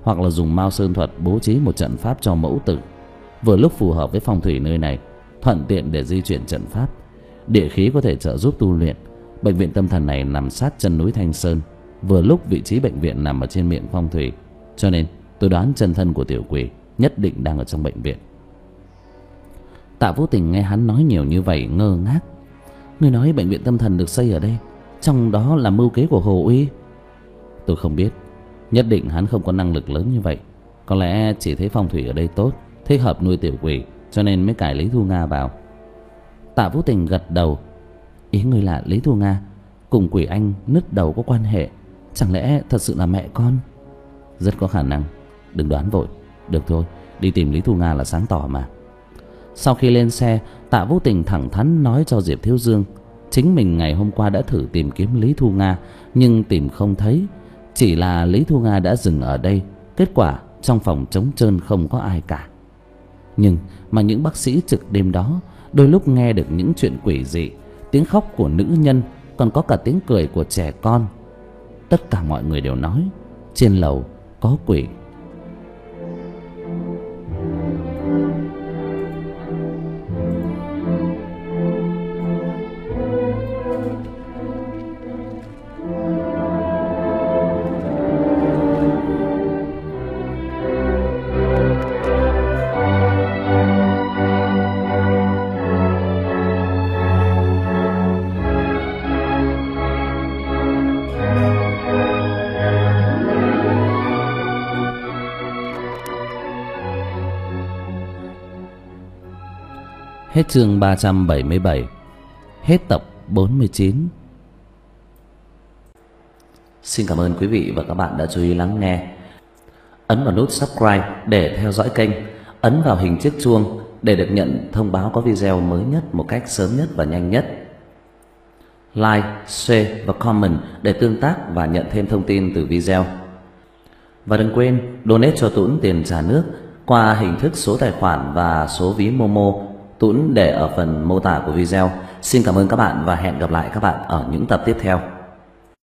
hoặc là dùng Mao Sơn thuật bố trí một trận pháp cho mẫu tử, vừa lúc phù hợp với phong thủy nơi này, thuận tiện để di chuyển trận pháp. Địa khí có thể trợ giúp tu luyện. Bệnh viện tâm thần này nằm sát chân núi Thanh Sơn, vừa lúc vị trí bệnh viện nằm ở trên miệng phong thủy, cho nên tôi đoán chân thân của tiểu quỷ nhất định đang ở trong bệnh viện. Tạ Vũ Tình nghe hắn nói nhiều như vậy ngơ ngác. Người nói bệnh viện tâm thần được xây ở đây, trong đó là mưu kế của Hồ Uy? Tôi không biết, nhất định hắn không có năng lực lớn như vậy. Có lẽ chỉ thấy phong thủy ở đây tốt, thích hợp nuôi tiểu quỷ, cho nên mới cài Lý Thu Nga vào. Tạ Vũ Tình gật đầu. Ý người là Lý Thu Nga cùng quỷ anh nứt đầu có quan hệ, chẳng lẽ thật sự là mẹ con? Rất có khả năng, đừng đoán vội. Được thôi, đi tìm Lý Thu Nga là sáng tỏ mà. Sau khi lên xe, Tạ Vũ Tình thẳng thắn nói cho Diệp Thiếu Dương chính mình ngày hôm qua đã thử tìm kiếm Lý Thu Nga, nhưng tìm không thấy. Chỉ là Lý Thu Nga đã dừng ở đây. Kết quả trong phòng trống trơn không có ai cả. Nhưng mà những bác sĩ trực đêm đó đôi lúc nghe được những chuyện quỷ dị, tiếng khóc của nữ nhân, còn có cả tiếng cười của trẻ con. Tất cả mọi người đều nói trên lầu có quỷ. Hết chương ba trăm bảy mươi bảy. Hết tập bốn mươi chín. Xin cảm ơn quý vị và các bạn đã chú ý lắng nghe. Ấn vào nút subscribe để theo dõi kênh. Ấn vào hình chiếc chuông để được nhận thông báo có video mới nhất một cách sớm nhất và nhanh nhất. Like, share và comment để tương tác và nhận thêm thông tin từ video. Và đừng quên donate cho Tuấn tiền trả nước qua hình thức số tài khoản và số ví Momo. Tuấn để ở phần mô tả của video. Xin cảm ơn các bạn và hẹn gặp lại các bạn ở những tập tiếp theo.